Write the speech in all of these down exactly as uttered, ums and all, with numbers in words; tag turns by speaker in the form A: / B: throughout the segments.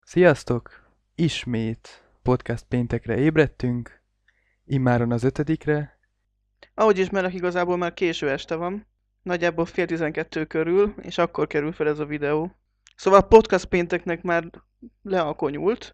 A: Sziasztok! Ismét podcast péntekre ébredtünk, immáron az ötödikre.
B: Ahogy ismerek, igazából már késő este van. Nagyjából fél tizenkettő körül, és akkor kerül fel ez a videó. Szóval a podcast pénteknek már lealkonyult,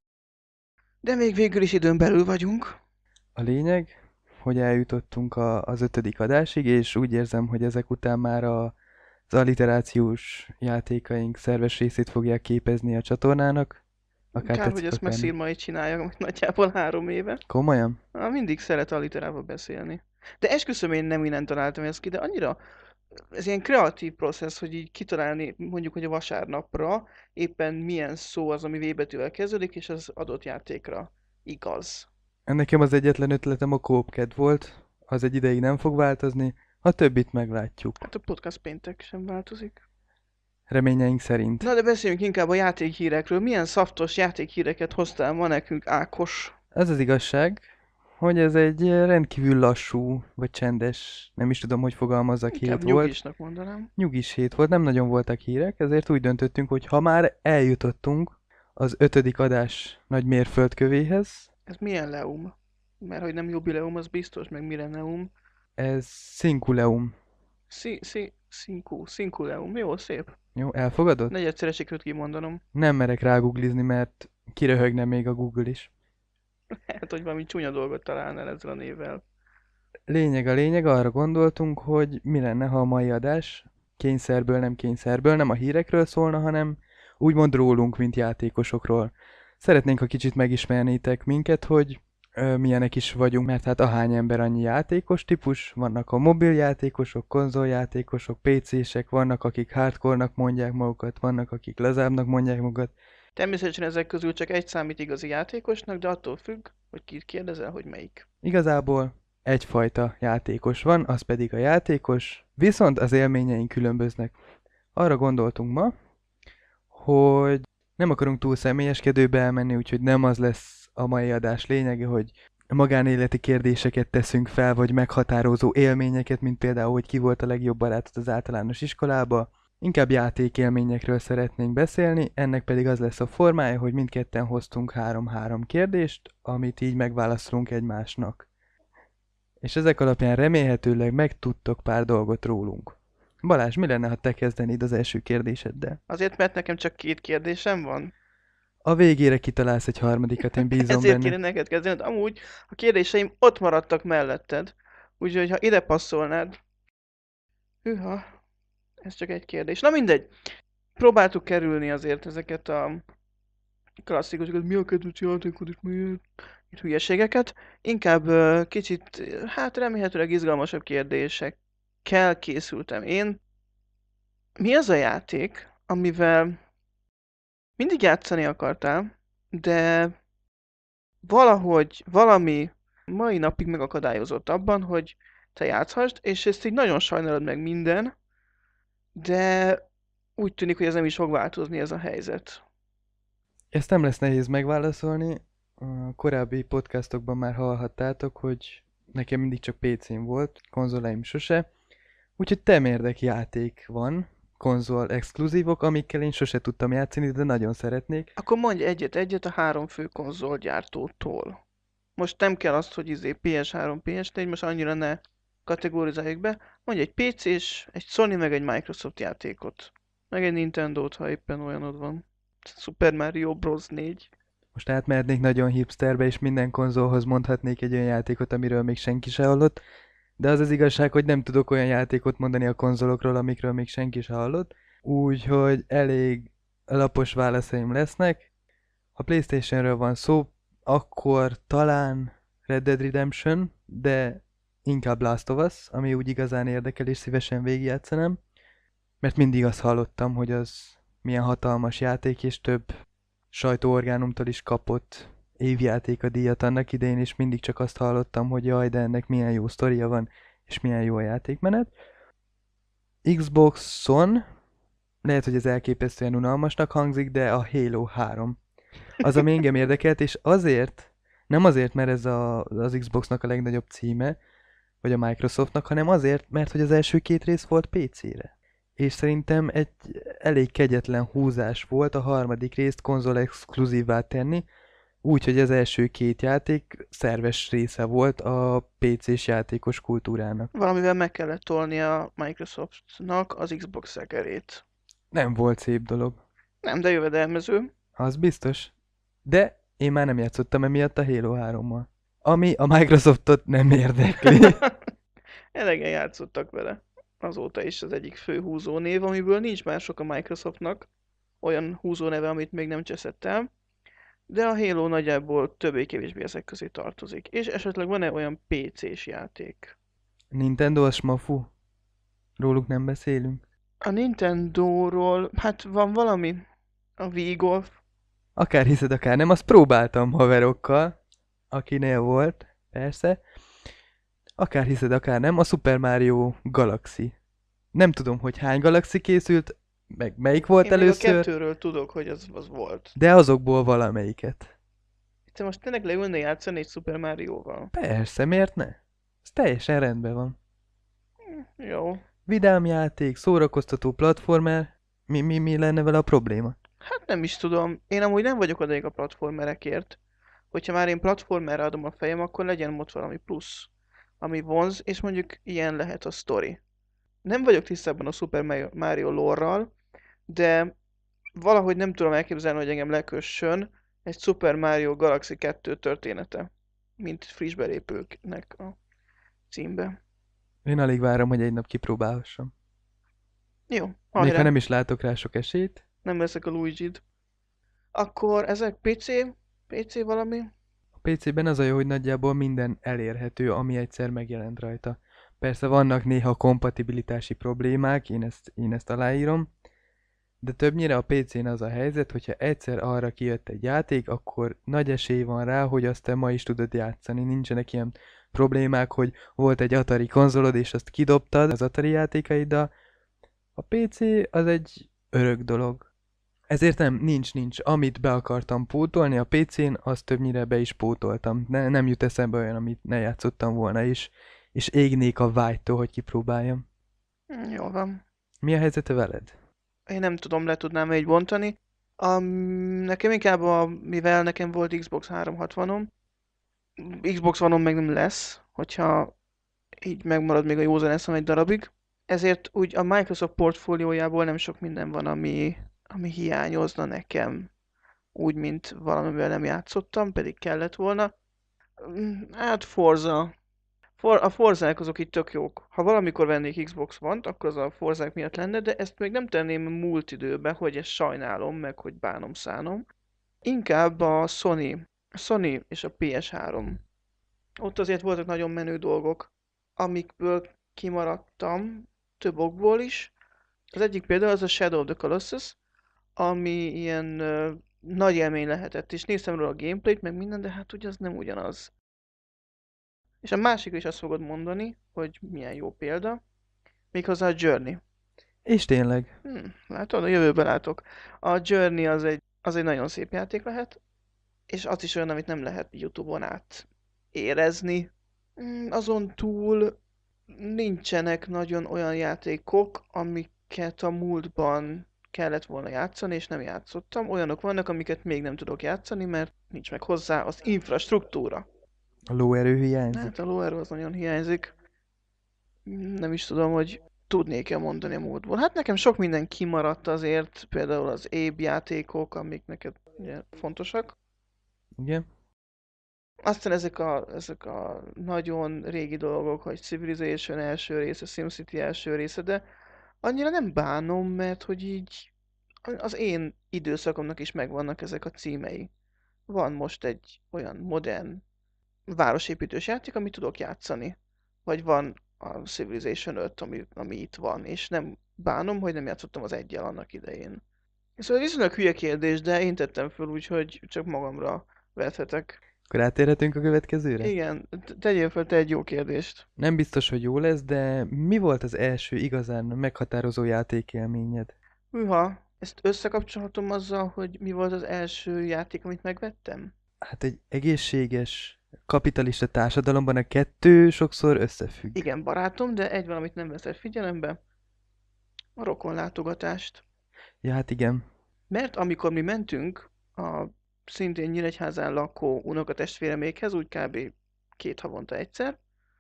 B: de még végül is időn belül vagyunk.
A: A lényeg, hogy eljutottunk a, az ötödik adásig, és úgy érzem, hogy ezek után már a, az alliterációs játékaink szerves részét fogják képezni a csatornának. Akár
B: Kár, hogy
A: tetszik,
B: ezt
A: akár nem.
B: Messzirmai csinálja, amit nagyjából három éve.
A: Komolyan?
B: Ah, mindig szeret alliterálva beszélni. De esküszöm, én nem innen találtam ezt ki, de annyira ez ilyen kreatív processz, hogy így kitalálni mondjuk, hogy a vasárnapra éppen milyen szó az, ami V betűvel kezdődik, és az adott játékra igaz.
A: Nekem az egyetlen ötletem a kópked volt, az egy ideig nem fog változni, a többit meglátjuk.
B: Hát a podcast péntek sem változik.
A: Reményeink szerint.
B: Na de beszéljünk inkább a játékhírekről. Milyen szaftos játékhíreket hoztál ma nekünk, Ákos?
A: Az az igazság, hogy ez egy rendkívül lassú, vagy csendes, nem is tudom, hogy fogalmazzak,
B: Inkább
A: hét volt.
B: nyugisnak mondanám.
A: Nyugis hét volt, nem nagyon voltak hírek, ezért úgy döntöttünk, hogy ha már eljutottunk az ötödik adás nagy mérföldkövéhez,
B: Ez milyen leum? Mert hogy nem jubileum, az biztos, meg mileneum.
A: ez szinkuleum.
B: Szi, szi, szinku, szinkuleum. Jó, szép.
A: Jó, elfogadod?
B: Negyedszer sikerült kimondanom.
A: Nem merek ráguglizni, mert kiröhögne még a Google is.
B: Hát, hogy valami csúnya dolgot találnál ezzel a névvel.
A: Lényeg a lényeg, arra gondoltunk, hogy mi lenne, ha a mai adás kényszerből, nem kényszerből, nem a hírekről szólna, hanem úgymond rólunk, mint játékosokról. Szeretnénk, ha kicsit megismernétek minket, hogy ö, milyenek is vagyunk, mert hát ahány ember, annyi játékos típus, vannak a mobiljátékosok, konzoljátékosok, pé cések, vannak akik hardcore-nak mondják magukat, vannak akik lazábbnak mondják magukat.
B: Természetesen ezek közül csak egy számít igazi játékosnak, de attól függ, hogy kit kérdezel, hogy melyik.
A: Igazából egyfajta játékos van, az pedig a játékos, viszont az élményeink különböznek. Arra gondoltunk ma, hogy nem akarunk túl személyeskedőbe elmenni, úgyhogy nem az lesz a mai adás lényege, hogy magánéleti kérdéseket teszünk fel, vagy meghatározó élményeket, mint például, hogy ki volt a legjobb barátod az általános iskolába. Inkább játékélményekről szeretnénk beszélni, ennek pedig az lesz a formája, hogy mindketten hoztunk három-három kérdést, amit így megválaszolunk egymásnak. És ezek alapján remélhetőleg megtudtok pár dolgot rólunk. Balázs, mi lenne, ha te kezdenéd az első kérdéseddel?
B: Azért, mert nekem csak két kérdésem van.
A: A végére kitalálsz egy harmadikat, én bízom
B: Ezért
A: benne.
B: kéne neked kezdened. Amúgy a kérdéseim ott maradtak melletted. Úgyhogy ha ide passzolnád... Hűha, ez csak egy kérdés. Na mindegy. Próbáltuk kerülni azért ezeket a klasszikusokat, mi a kedvenc játékod és miért? Itt hülyeségeket. Inkább ö, kicsit, hát remélhetőleg izgalmasabb kérdésekkel készültem én. Mi az a játék, amivel mindig játszani akartál, de valahogy valami mai napig megakadályozott abban, hogy te játszhassd, és ezt így nagyon sajnálod meg minden, de úgy tűnik, hogy ez nem is fog változni ez a helyzet.
A: Ezt nem lesz nehéz megválaszolni. A korábbi podcastokban már hallhattátok, hogy nekem mindig csak pé cém volt, konzolaim sose. Úgyhogy temérdek játék van, konzol exkluzívok, amikkel én sose tudtam játszani, de nagyon szeretnék.
B: Akkor mondj egyet-egyet a három fő konzolgyártótól. Most nem kell azt, hogy izé pé es három, pé es négy, most annyira ne kategorizáljuk be. Mondj egy pé cés, egy Sony meg egy Microsoft játékot. Meg egy Nintendo-t, ha éppen olyanod van. Super Mario Bros. négy.
A: Most átmehetnék nagyon hipsterbe, és minden konzolhoz mondhatnék egy olyan játékot, amiről még senki se hallott. De az az igazság, hogy nem tudok olyan játékot mondani a konzolokról, amikről még senki se hallott. Úgyhogy elég lapos válaszaim lesznek. Ha PlayStationről van szó, akkor talán Red Dead Redemption, de inkább Last of Us, ami úgy igazán érdekel és szívesen végigjátszanám. Mert mindig azt hallottam, hogy az milyen hatalmas játék, és több sajtóorgánumtól is kapott évjátéka díjat annak idején, és mindig csak azt hallottam, hogy jaj, de ennek milyen jó sztoria van, és milyen jó a játékmenet. Xboxon lehet, hogy ez elképesztően unalmasnak hangzik, de a Halo három. Az, ami engem érdekelt, és azért, nem azért, mert ez a, az Xboxnak a legnagyobb címe, vagy a Microsoftnak, hanem azért, mert hogy az első két rész volt pé cére. és szerintem egy elég kegyetlen húzás volt a harmadik részt konzol exkluzívvá tenni, úgyhogy az első két játék szerves része volt a pé cés játékos kultúrának.
B: Valamivel meg kellett tolni a Microsoftnak az Xbox szekerét.
A: Nem volt szép dolog,
B: Nem, de jövedelmező.
A: az biztos. De én már nem játszottam emiatt a Halo hárommal. Ami a Microsoftot nem érdekli.
B: Elegen játszottak vele. Azóta is az egyik fő húzónév, amiből nincs már sok a Microsoftnak. Olyan húzóneve, amit még nem cseszett el. De a Halo nagyjából többé-kevésbé ezek közé tartozik. És esetleg van-e olyan pé cés játék?
A: Nintendo a smafu? Róluk nem beszélünk?
B: A Nintendo-ról, hát van valami. A Wii Golf.
A: Akár hiszed, akár nem, azt próbáltam haverokkal, akinél volt, persze. Akár hiszed, akár nem, a Super Mario Galaxy. Nem tudom, hogy hány Galaxy készült, meg melyik volt
B: Én még a
A: először,
B: kettőről tudok, hogy az, az volt.
A: de azokból valamelyiket.
B: Te most tényleg leülne játszani egy Super Mario-val?
A: Persze, miért ne? Ez teljesen rendben van.
B: Jó.
A: Vidám játék, szórakoztató platformer, mi, mi, mi lenne vele a probléma?
B: Hát nem is tudom. Én amúgy nem vagyok odaig a platformerekért. Hogyha már én platformerre adom a fejem, akkor legyen ott valami plusz, ami vonz, és mondjuk ilyen lehet a story. Nem vagyok tisztában a Super Mario- Mario lore-ral, de valahogy nem tudom elképzelni, hogy engem lekössön egy Super Mario Galaxy kettő története, mint friss belépőknek a címbe.
A: Én alig várom, hogy egy nap kipróbálhassam.
B: Jó,
A: Még
B: hajrá,
A: ha nem is látok rá sok esélyt.
B: nem veszek a Luigi-t. Akkor ezek pé cé? pé cé valami?
A: A pé cében az a jó, hogy nagyjából minden elérhető, ami egyszer megjelent rajta. Persze vannak néha kompatibilitási problémák, én ezt, én ezt aláírom, de többnyire a pé cén az a helyzet, hogyha egyszer arra kijött egy játék, akkor nagy esély van rá, hogy azt te ma is tudod játszani. Nincsenek ilyen problémák, hogy volt egy Atari konzolod, és azt kidobtad az Atari játékaiddal. A pé cé az egy örök dolog. Ezért nem, nincs, nincs. Amit be akartam pótolni a pé cén, azt többnyire be is pótoltam. Ne, nem jut eszembe olyan, amit ne játszottam volna is, és égnék a vágytól, hogy kipróbáljam.
B: Hm, Jól van.
A: Mi a helyzete veled?
B: Én nem tudom, le tudnám így bontani. Um, nekem inkább, a, mivel nekem volt Xbox háromszázhatvanom, Xbox One-om meg nem lesz, hogyha így megmarad még a józan eszem egy darabig. Ezért úgy a Microsoft portfóliójából nem sok minden van, ami, ami hiányozna nekem. Úgy, mint valamivel nem játszottam, pedig kellett volna. Mm, Hát Forza. For, a Forzák azok itt tök jók. Ha valamikor vennék Xbox One-t, akkor az a Forzák miatt lenne, de ezt még nem tenném múlt időbe, hogy ezt sajnálom, meg hogy bánom szánom. Inkább a Sony, a Sony és a pé es három. Ott azért voltak nagyon menő dolgok, amikből kimaradtam, több okból is. Az egyik például az a Shadow of the Colossus, ami ilyen ö, nagy élmény lehetett, és néztem róla a gameplayt, meg minden, de hát ugye az nem ugyanaz. És a másik is azt fogod mondani, hogy milyen jó példa, méghozzá a Journey.
A: És tényleg,
B: Hm, látod, a jövőbe látok. A Journey az egy, az egy nagyon szép játék lehet, és az is olyan, amit nem lehet YouTube-on át érezni. Mm, Azon túl nincsenek nagyon olyan játékok, amiket a múltban kellett volna játszani, és nem játszottam. Olyanok vannak, amiket még nem tudok játszani, mert nincs meg hozzá az infrastruktúra.
A: a lóerő hiányzik.
B: Hát a lóerő az nagyon hiányzik. Nem is tudom, hogy tudnék-e mondani a múltból. Hát nekem sok minden kimaradt azért, például az éb játékok, amik neked ugye, fontosak.
A: Igen?
B: Aztán ezek a, ezek a nagyon régi dolgok, hogy Civilization első része, SimCity első része, de annyira nem bánom, mert hogy így az én időszakomnak is megvannak ezek a címei. Van most egy olyan modern városépítős játék, amit tudok játszani. Vagy van a Civilization öt, ami, ami itt van, és nem bánom, hogy nem játszottam az egyel annak idején. Szóval ez viszonylag hülye kérdés, de én tettem föl, úgyhogy csak magamra vethetek.
A: Akkor átérhetünk a következőre?
B: Igen, t- tegyél fel te egy jó kérdést.
A: Nem biztos, hogy jó lesz, de mi volt az első igazán meghatározó játékélményed?
B: Hűha, ezt összekapcsolhatom azzal, hogy mi volt az első játék, amit megvettem?
A: Hát egy egészséges, kapitalista társadalomban a kettő sokszor összefügg.
B: Igen, barátom, de egy valamit nem veszed figyelembe. a rokonlátogatást.
A: Ja, hát igen.
B: Mert amikor mi mentünk a szintén Nyíregyházán lakó unokatestvéremékhez, úgy kb. Két havonta egyszer,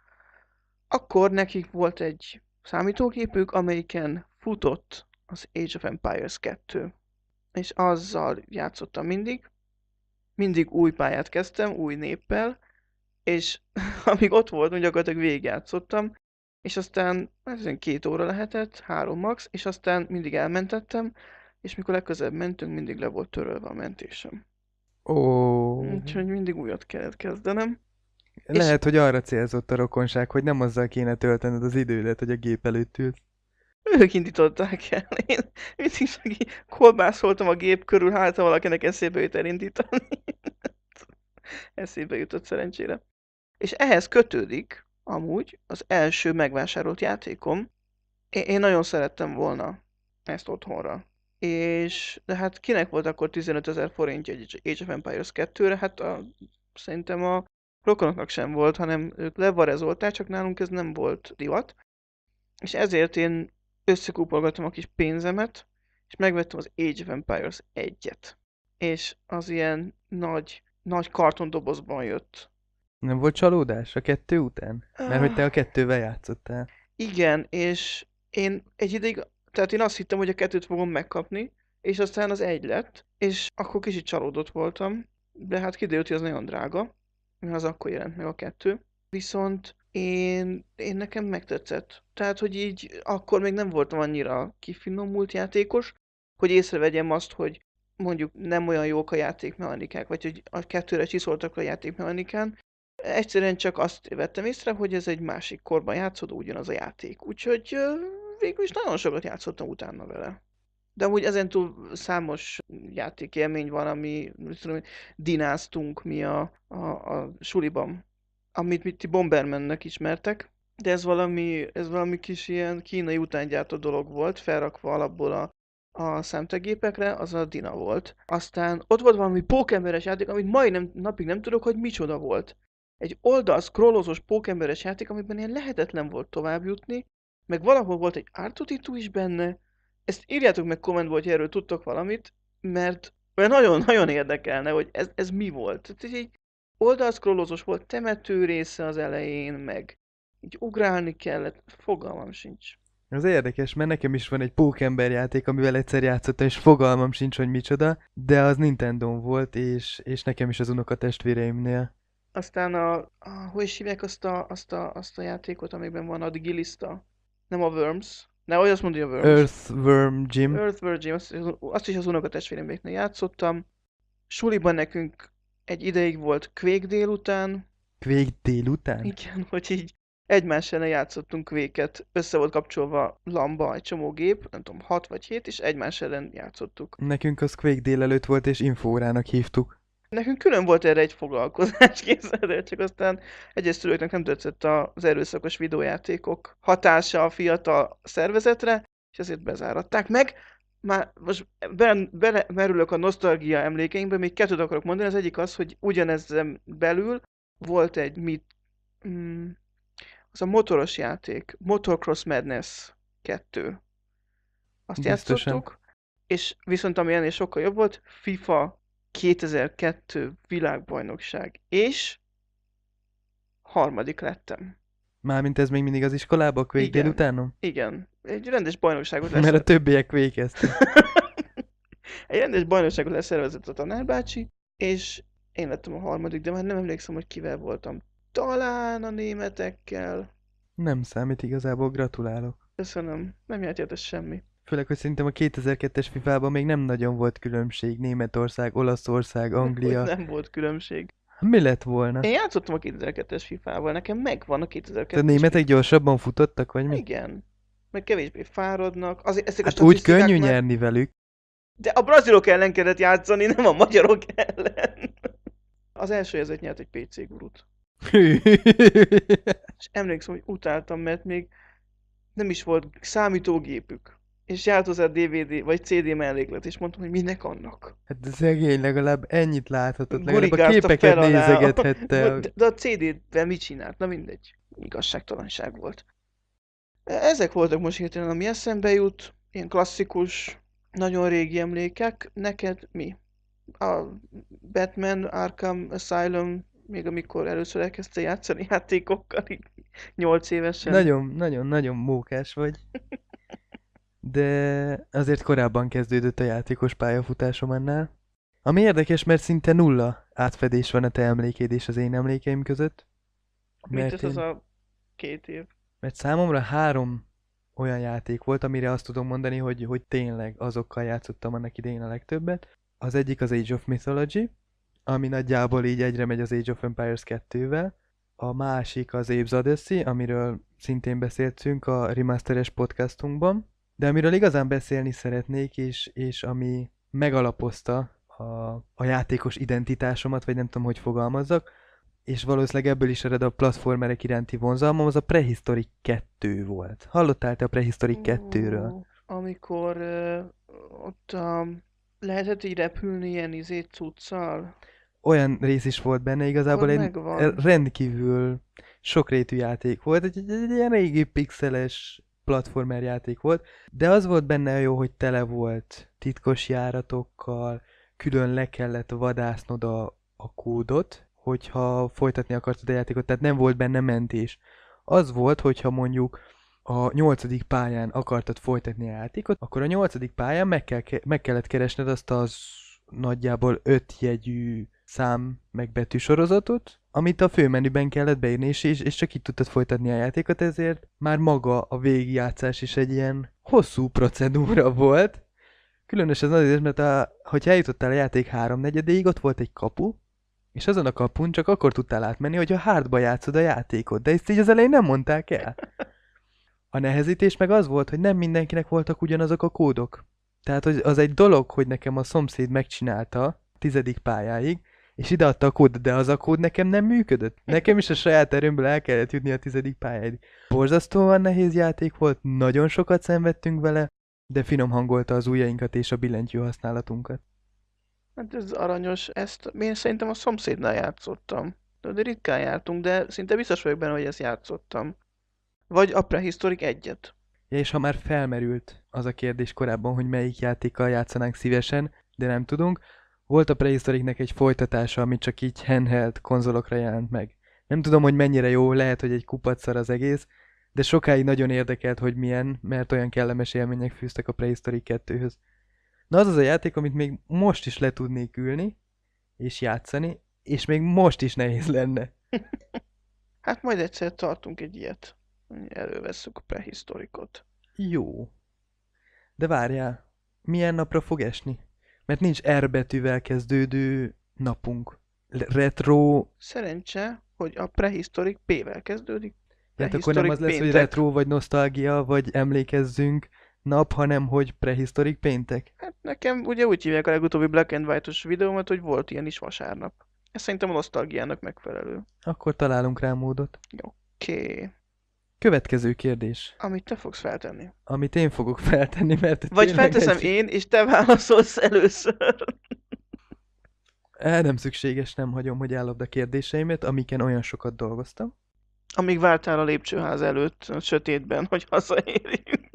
B: akkor nekik volt egy számítógépük, amelyiken futott az Age of Empires kettő. És azzal játszottam mindig. Mindig új pályát kezdtem, új néppel, és amíg ott voltam, gyakorlatilag végigjátszottam, és aztán hát ezen két óra lehetett, három max, és aztán mindig elmentettem, és mikor legközelebb mentünk, mindig le volt törölve a mentésem.
A: Ó,
B: Úgyhogy mindig újat kellett kezdenem.
A: lehet, hogy arra célzott a rokonság, hogy nem azzal kéne töltened az idődet, hogy a gép előtt ülsz.
B: Ők indították el. Én mindig csak így kolbászoltam a gép körül, hát ha valakinek eszébe jut elindítani. Eszébe jutott szerencsére. És ehhez kötődik amúgy az első megvásárolt játékom. Én, én nagyon szerettem volna ezt otthonra. És, de hát kinek volt akkor tizenötezer forintja egy Age of Empires kettőre? Hát a, szerintem a rokonoknak sem volt, hanem ők levarezolták, csak nálunk ez nem volt divat. És ezért én összekúpolgattam a kis pénzemet, és megvettem az Age of Empires egyet. És az ilyen nagy, nagy kartondobozban jött.
A: Nem volt csalódás a kettő után? Mert hogy te a kettővel játszottál.
B: Igen, és én egy ideig, tehát én azt hittem, hogy a kettőt fogom megkapni, és aztán az egy lett, és akkor kicsit csalódott voltam, de hát kiderült, hogy az nagyon drága, mert az akkor jelent meg a kettő. Viszont én, én nekem megtetszett. Tehát, hogy így akkor még nem voltam annyira kifinomult játékos, hogy észrevegyem azt, hogy mondjuk nem olyan jók a játékmechanikák, vagy hogy a kettőre csiszoltak a játékmechanikán. Egyszerűen csak azt vettem észre, hogy ez egy másik korban játszódó ugyanaz a játék. Úgyhogy ö, végül is nagyon sokat játszottam utána vele. De amúgy ezentúl számos játékélmény van, ami, mit tudom, dináztunk mi a, a, a suliban, amit mi ti Bombermannek ismertek, de ez valami, ez valami kis ilyen kínai utángyártó dolog volt, felrakva alapból a, a számítógépekre, az a Dina volt. Aztán ott volt valami pókemberes játék, amit mai nem, napig nem tudok, hogy micsoda volt. Egy oldal scrollozós pókemberes játék, amiben ilyen lehetetlen volt tovább jutni, meg valahol volt egy ártutitú is benne. Ezt írjátok meg kommentbe, hogy erről tudtok valamit, mert olyan nagyon-nagyon érdekelne, hogy ez, ez mi volt. Tehát ez egy oldalszkrollozós volt, temető része az elején, meg így ugrálni kellett, fogalmam sincs.
A: Az érdekes, mert nekem is van egy pókember játék, amivel egyszer játszottam, és fogalmam sincs, hogy micsoda, de az Nintendón volt, és, és nekem is az unokatestvéreimnél.
B: Aztán a, a hogy is hívják azt a, azt, a, azt a játékot, amiben van a Digilista? Nem a Worms. Ne, olyan azt mondja, hogy a Worms.
A: Earthworm Jim.
B: Earthworm Jim, azt, azt is az unokatestvéreimnél játszottam. Suliban nekünk egy ideig volt Quake délután.
A: Quake délután?
B: Igen, hogy így egymás ellen játszottunk Quake-et. Össze volt kapcsolva lamba egy csomó gép, nem tudom, hat vagy hét, és egymás ellen játszottuk.
A: Nekünk az Quake délelőtt volt, és infórának hívtuk.
B: Nekünk külön volt erre egy foglalkozás, képzeld el, csak aztán egyes szülőknek nem tetszett az erőszakos videójátékok hatása a fiatal szervezetre, és ezért bezáratták meg. Már most be, belemerülök a nosztalgia emlékeimbe, még kettőt akarok mondani, az egyik az, hogy ugyanezen belül volt egy mit, mm, az a motoros játék, Motocross Madness kettő. Azt
A: Biztosan.
B: játszottuk, és viszont ami ennél sokkal jobb volt, FIFA kétezer-kettő világbajnokság, és harmadik lettem.
A: Mármint ez még mindig az iskolába, a Quake
B: Igen.
A: délutánon?
B: Igen, egy rendes bajnokságot
A: Mert a
B: lesz.
A: többiek Quake-eztek.
B: Egy rendes bajnokságot leszervezett a tanárbácsi, és én lettem a harmadik, de már nem emlékszem, hogy kivel voltam. Talán a németekkel.
A: Nem számít igazából, gratulálok.
B: Köszönöm, nem járt érte semmi.
A: Főleg, hogy szerintem a kétezer-kettes fifában még nem nagyon volt különbség. Németország, Olaszország, Anglia.
B: Nem volt különbség.
A: Mi lett volna?
B: Én játszottam a kétezer-kettes fifával, nekem megvan a kétezer-kettes.
A: A németek gyorsabban futottak, vagy mi?
B: Igen. Meg kevésbé fáradnak. Azért, ezek
A: Hát
B: a
A: úgy
B: statisztikák
A: könnyű
B: már...
A: nyerni velük.
B: De a brazilok ellen kellett játszani, nem a magyarok ellen. Az első ezért nyert egy pé cé gurut. És emlékszem, hogy utáltam, mert még nem is volt számítógépük. És járt hozzá dé vé dé vagy cé dé melléklet, és mondtam, hogy minek annak.
A: Hát szegény legalább ennyit láthatott, legalább a
B: Gurigázta
A: képeket
B: fel alá.
A: nézegethette.
B: De, de a cé dé-vel mit csinált? Na mindegy. Igazságtalanság volt. Ezek voltak most hirtelen, ami eszembe jut, ilyen klasszikus, nagyon régi emlékek. Neked mi? A Batman Arkham Asylum, még amikor először elkezdte játszani játékokkal, így nyolc évesen.
A: Nagyon, nagyon, nagyon mókás vagy, de azért korábban kezdődött a játékos pályafutásom annál. Ami érdekes, mert szinte nulla átfedés van a te emlékéd és az én emlékeim között.
B: Mit
A: Mert,
B: ez az
A: én,
B: a két év?
A: mert számomra három olyan játék volt, amire azt tudom mondani, hogy, hogy tényleg azokkal játszottam annak idején a legtöbbet. Az egyik az Age of Mythology, ami nagyjából így egyre megy az Age of Empires kettővel. A másik az Apes Odyssey, amiről szintén beszéltünk a remasteres podcastunkban. De amiről igazán beszélni szeretnék, és, és ami megalapozta a, a játékos identitásomat, vagy nem tudom, hogy fogalmazzak, és valószínűleg ebből is ered a platformerek iránti vonzalmam, az a Prehistoric kettő volt. Hallottál te a Prehistoric kettőről?
B: Ó, amikor uh, ott um, lehetett így repülni ilyen izé cuccal.
A: Olyan rész is volt benne, igazából
B: Akkor
A: egy
B: megvan.
A: rendkívül sokrétű játék volt, egy, egy, egy ilyen régi pixeles platformer játék volt, de az volt benne jó, hogy tele volt titkos járatokkal, külön le kellett vadásznod a, a kódot, hogyha folytatni akartad a játékot, tehát nem volt benne mentés. Az volt, hogyha mondjuk a nyolcadik pályán akartad folytatni a játékot, akkor a nyolcadik pályán meg, kell, meg kellett keresned azt az nagyjából öt jegyű szám meg betűsorozatot, amit a főmenüben kellett beírni, és, és csak így tudtad folytatni a játékot, ezért már maga a végigjátszás is egy ilyen hosszú procedúra volt. Különösen azért, mert a, hogyha eljutottál a játék háromnegyedéig, ott volt egy kapu, és azon a kapun csak akkor tudtál átmenni, hogyha hardba játszod a játékot, de ezt így az elején nem mondták el. A nehezítés meg az volt, hogy nem mindenkinek voltak ugyanazok a kódok. Tehát hogy az egy dolog, hogy nekem a szomszéd megcsinálta a tizedik pályáig, és ideadta a kódot, de az a kód nekem nem működött. Nekem is a saját erőmből el kellett jutni a tizedik pályáig. Borzasztóan nehéz játék volt, nagyon sokat szenvedtünk vele, de finom hangolta az ujjainkat és a billentyű használatunkat.
B: Hát ez aranyos, ezt én szerintem a szomszédnál játszottam. De ritkán jártunk, de szinte biztos vagyok benne, hogy ezt játszottam. Vagy a Prehistoric egyet.
A: Ja, és ha már felmerült az a kérdés korábban, hogy melyik játékkal játszanánk szívesen, de nem tudunk, volt a Prehistoricnek egy folytatása, ami csak így handheld konzolokra jelent meg. Nem tudom, hogy mennyire jó, lehet, hogy egy kupacszar az egész, de sokáig nagyon érdekelt, hogy milyen, mert olyan kellemes élmények fűztek a Prehistoric kettőhöz. Na az az a játék, amit még most is le tudnék ülni, és játszani, és még most is nehéz lenne.
B: Hát majd egyszer tartunk egy ilyet. Elővesszük a Prehistoricot.
A: Jó. De várjál, milyen napra fog esni? Mert nincs R betűvel kezdődő napunk. Le- retro...
B: Szerencse, hogy a Prehistoric P-vel kezdődik.
A: Hát akkor nem az lesz, hogy
B: péntek.
A: retro, vagy nosztalgia, vagy emlékezzünk nap, hanem hogy prehistoric péntek.
B: Hát nekem ugye úgy hívják a legutóbbi Black and White-os videómat, hogy volt ilyen is vasárnap. Ez szerintem a nosztalgiának megfelelő.
A: Akkor találunk rá módot.
B: Oké. Okay.
A: Következő kérdés,
B: Amit te fogsz feltenni.
A: amit én fogok feltenni, mert...
B: Vagy
A: tényleg
B: felteszem
A: ez-
B: én, és te válaszolsz először.
A: El nem szükséges, nem hagyom, hogy állod a kérdéseimet, amiken olyan sokat dolgoztam.
B: Amíg vártál a lépcsőház előtt, a sötétben, hogy hazaérjünk.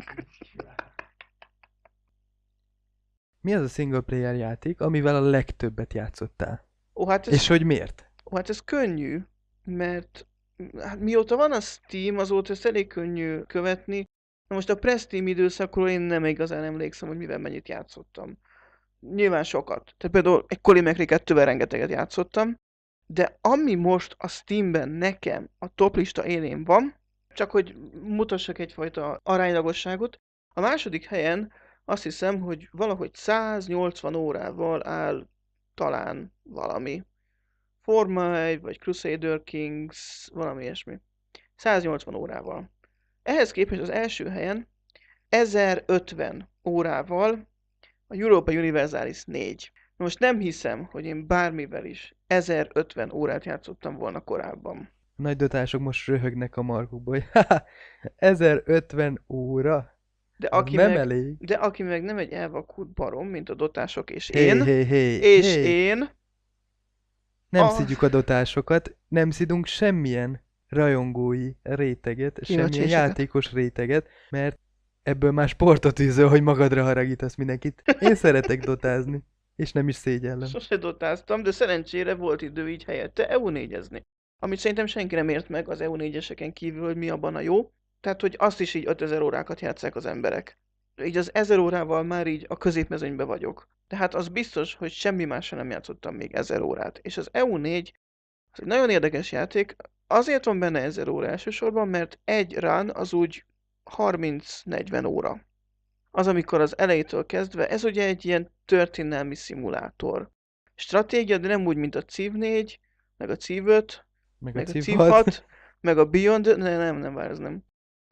A: Mi az a single player játék, amivel a legtöbbet játszottál?
B: Ó, hát ez,
A: És hogy miért?
B: ó, hát ez könnyű, mert hát mióta van a Steam, azóta ezt elég könnyű követni. Na most a pre-Steam időszakról én nem igazán emlékszem, hogy mivel mennyit játszottam. Nyilván sokat. Tehát például egy Colin McRae kettővel rengeteget játszottam, de ami most a Steamben nekem a toplista élén van, csak hogy mutassak egyfajta aránylagosságot, a második helyen azt hiszem, hogy valahogy száznyolcvan órával áll talán valami. Forma egy, vagy Crusader Kings, valami ilyesmi. száznyolcvan órával. Ehhez képest az első helyen ezerötven órával a Europa Universalis négy. Na most nem hiszem, hogy én bármivel is ezerötven órát játszottam volna korábban.
A: Nagy dotások most röhögnek a markukba, hogy haha, ezerötven óra?
B: De
A: Az
B: aki,
A: nem
B: meg,
A: elég.
B: de aki meg nem egy elvakult barom, mint a dotások és
A: Hé,
B: én,
A: hé, hé,
B: és
A: hé.
B: én,
A: Nem
B: A-
A: szidjuk a dotásokat, nem szidunk semmilyen rajongói réteget, semmilyen
B: Kíváncsiséget.
A: játékos réteget, mert Ebből már sportot űzöl, hogy magadra haragítasz mindenkit. Én szeretek dotázni, és nem is szégyellem.
B: Sose dotáztam, de szerencsére volt idő így helyette E U négyezni. Amit szerintem senki nem ért meg az E U négyeseken kívül, hogy mi abban a jó. Tehát, hogy azt is így ötezer órákat játsszák az emberek. Így az ezer órával már így a középmezőnybe vagyok. Tehát az biztos, hogy semmi mással nem játszottam még ezer órát. És az E U négy az egy nagyon érdekes játék. Azért van benne ezer óra elsősorban, mert egy run az úgy harminc-negyven óra. Az, amikor az elejétől kezdve, ez ugye egy ilyen történelmi szimulátor. Stratégia, de nem úgy, mint a Civ négy, meg a Civ öt,
A: Meg a
B: meg a
A: Civ
B: Civ
A: hat.
B: hat, meg a Beyond, ne, nem, nem, várj, ez nem.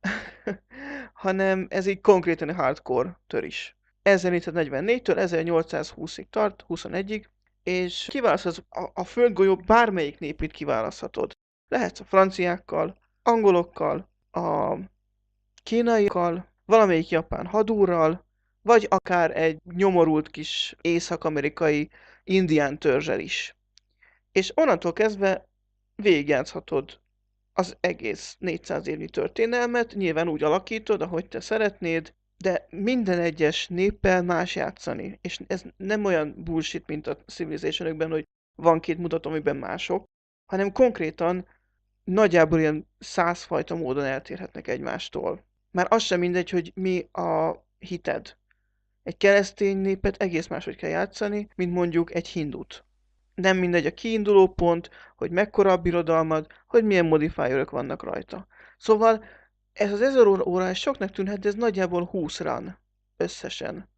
B: Hanem ez így konkrétan egy hardcore tör is. ezernégyszáznegyvennégytől ezernyolcszázhúszig tart, huszonegyig, és kiválaszthatsz a, a földgolyó bármelyik népét kiválaszthatod. Lehetsz a franciákkal, angolokkal, a kínaiakkal, valamelyik japán hadúrral, vagy akár egy nyomorult kis észak-amerikai indián törzsel is. És onnantól kezdve végigjátszhatod az egész négyszáz évnyi történelmet, nyilván úgy alakítod, ahogy te szeretnéd, de minden egyes néppel más játszani. És ez nem olyan bullshit, mint a Civilization-ökben, hogy van két mutató, amiben mások, hanem konkrétan nagyjából ilyen százfajta módon eltérhetnek egymástól. Már az sem mindegy, hogy mi a hited. Egy keresztény népet egész máshogy kell játszani, mint mondjuk egy hindut. Nem mindegy a kiinduló pont, hogy mekkora a birodalmad, hogy milyen modifierök vannak rajta. Szóval ez az ezer óra ez soknak tűnhet, de ez nagyjából húsz run összesen.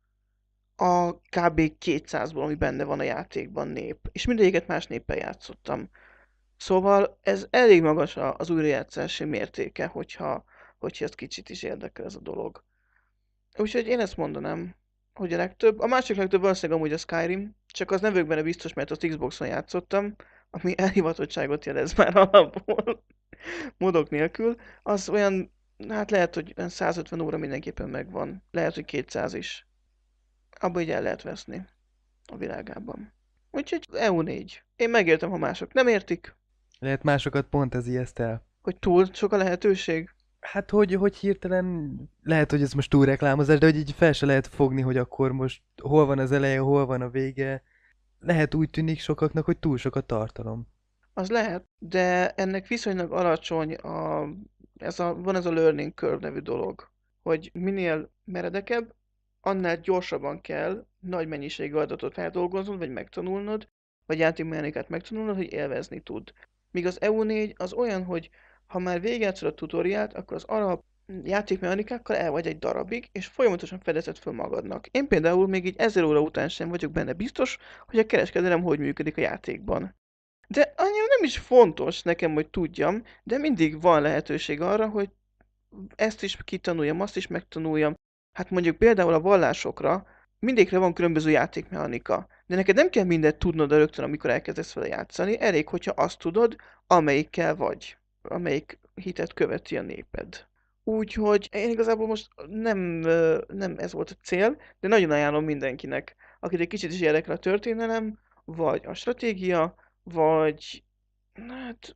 B: A kb. kétszázból, ami benne van a játékban nép. És mindegyiket más néppel játszottam. Szóval ez elég magas az újrajátszási mértéke, hogyha, hogyha ez kicsit is érdekel ez a dolog. Úgyhogy én ezt mondanám, hogy a legtöbb. A másik legtöbb valószínűleg amúgy a Skyrim, csak az nem vagyok benne biztos, mert az Xboxon játszottam, ami elhivatottságot jelez már alapból, modok nélkül. Az olyan, hát lehet, hogy olyan százötven óra mindenképpen megvan. Lehet, hogy kétszáz is. Abba így el lehet veszni a világában. Úgyhogy E U négy. Én megértem, ha mások nem értik,
A: Lehet másokat pont ez ijeszt el.
B: hogy túl sok a lehetőség.
A: Hát hogy, hogy hirtelen, lehet, hogy ez most túl reklámozás, de hogy így fel se lehet fogni, hogy akkor most hol van az eleje, hol van a vége. Lehet úgy tűnik sokaknak, hogy túl sok a tartalom.
B: Az lehet, de ennek viszonylag alacsony a, ez a, van ez a learning curve nevű dolog, hogy minél meredekebb, annál gyorsabban kell nagy mennyiségű adatot feldolgoznod, vagy megtanulnod, vagy játékmechanikát megtanulnod, hogy élvezni tud. Míg az E U négy az olyan, hogy ha már végigjátszod a tutoriált, akkor az alap játékmechanikákkal el vagy egy darabig, és folyamatosan fedezed föl magadnak. Én például még így ezer óra után sem vagyok benne biztos, hogy a kereskedelem hogy működik a játékban. De annyira nem is fontos nekem, hogy tudjam, de mindig van lehetőség arra, hogy ezt is kitanuljam, azt is megtanuljam. Hát mondjuk például a vallásokra mindegyikre van különböző játékmechanika, de neked nem kell mindent tudnod rögtön, amikor elkezdesz vele játszani, elég, hogyha azt tudod, amelyikkel vagy, amelyik hitet követi a néped. Úgyhogy én igazából most nem, nem ez volt a cél, de nagyon ajánlom mindenkinek, akit egy kicsit is érdekel a történelem, vagy a stratégia, vagy hát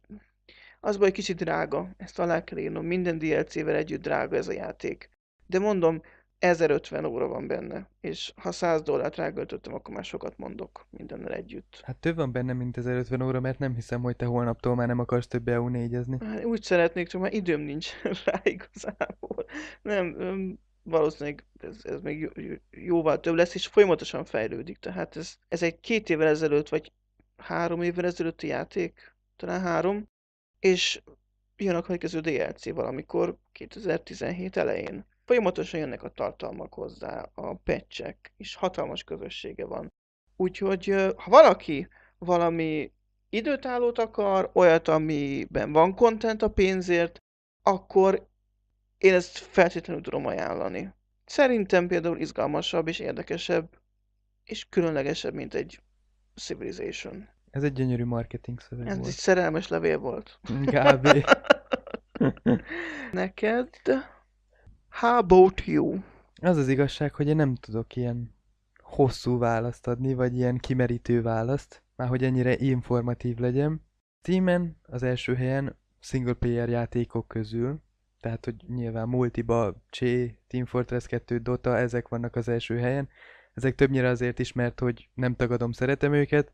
B: az baj, kicsit drága, ezt alá kell írnom, minden dé el cé-vel együtt drága ez a játék. De mondom, ezerötven óra van benne, és ha száz dollárt ráköltöttem, akkor már sokat mondok mindennel együtt.
A: Hát több van benne, mint ezerötven óra, mert nem hiszem, hogy te holnaptól már nem akarsz több E U négyezni.
B: Hát úgy szeretnék, csak már időm nincs rá igazából. Nem, öm, valószínűleg ez, ez még jó, jó- jóval több lesz, és folyamatosan fejlődik. Tehát ez, ez egy két évvel ezelőtt, vagy három évvel ezelőtti játék, talán három, és jön a következő dé el cé valamikor kétezer-tizenhét elején. Folyamatosan jönnek a tartalmak hozzá, a patchek, és hatalmas közössége van. Úgyhogy ö, ha valaki valami időtállót akar, olyat, amiben van content a pénzért, akkor én ezt feltétlenül tudom ajánlani. Szerintem például izgalmasabb és érdekesebb, és különlegesebb, mint egy Civilization.
A: Ez egy gyönyörű marketing szöveg
B: Ez egy
A: volt.
B: szerelmes levél volt.
A: Kb.
B: Neked? How about you?
A: Az az igazság, hogy én nem tudok ilyen hosszú választ adni, vagy ilyen kimerítő választ, már hogy ennyire informatív legyen. Steamen az első helyen single player játékok közül tehát hogy nyilván multiba Csé, Team Fortress kettő, Dota, ezek vannak az első helyen. Ezek többnyire azért is, mert hogy nem tagadom, szeretem őket,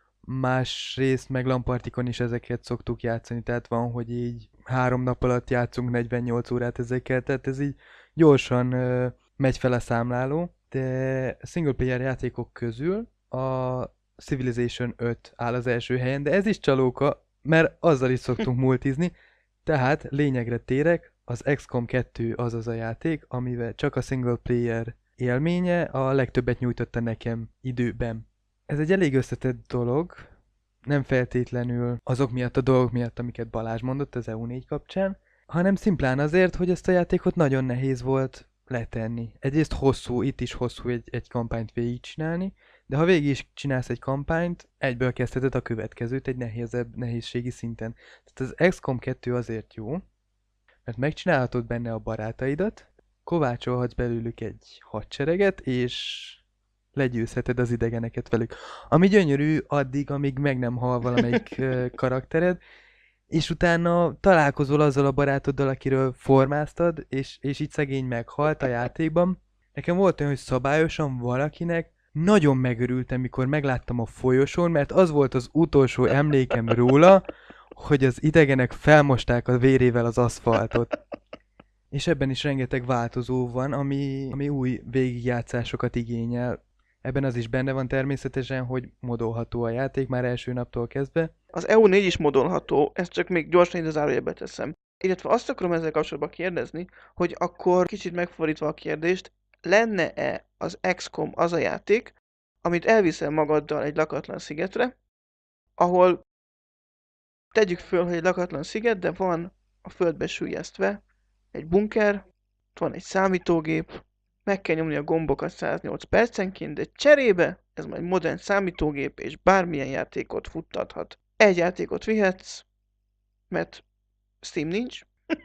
A: másrészt meg lampartikon is ezeket szoktuk játszani, tehát van, hogy így három nap alatt játszunk negyvennyolc órát ezekkel, tehát ez így gyorsan ö, megy fel a számláló, de single player játékok közül a Civilization öt áll az első helyen, de ez is csalóka, mert azzal is szoktunk multizni, tehát lényegre térek, az iksz kom kettő az az a játék, amivel csak a single player élménye a legtöbbet nyújtotta nekem időben. Ez egy elég összetett dolog, nem feltétlenül azok miatt a dolgok miatt, amiket Balázs mondott az E U négy kapcsán, hanem szimplán azért, hogy ezt a játékot nagyon nehéz volt letenni. Egyrészt hosszú, itt is hosszú egy, egy kampányt végigcsinálni, de ha végig is csinálsz egy kampányt, egyből kezdheted a következőt egy nehézebb nehézségi szinten. Tehát az iksz kom kettő azért jó, mert megcsinálhatod benne a barátaidat, kovácsolhatsz belőlük egy hadsereget, és legyőzheted az idegeneket velük. Ami gyönyörű addig, amíg meg nem hal valamelyik ö, karaktered, és utána találkozol azzal a barátoddal, akiről formáztad, és, és így szegény meghalt a játékban. Nekem volt olyan, hogy szabályosan valakinek nagyon megörültem, mikor megláttam a folyosón, mert az volt az utolsó emlékem róla, hogy az idegenek felmosták a vérével az aszfaltot. És ebben is rengeteg változó van, ami, ami új végigjátszásokat igényel. Ebben az is benne van természetesen, hogy modolható a játék már első naptól kezdve.
B: Az E U négy is modolható, ezt csak még gyorsan ide zárójelbe teszem. Illetve azt akarom ezzel kapcsolatban kérdezni, hogy akkor kicsit megfordítva a kérdést, lenne-e az iksz kom az a játék, amit elviszel magaddal egy lakatlan szigetre, ahol tegyük föl, hogy egy lakatlan sziget, de van a földbe süllyesztve egy bunker, ott van egy számítógép, meg kell nyomni a gombokat száznyolc percenként, de cserébe ez majd modern számítógép, és bármilyen játékot futtathat. Egy játékot vihetsz, mert Steam nincs,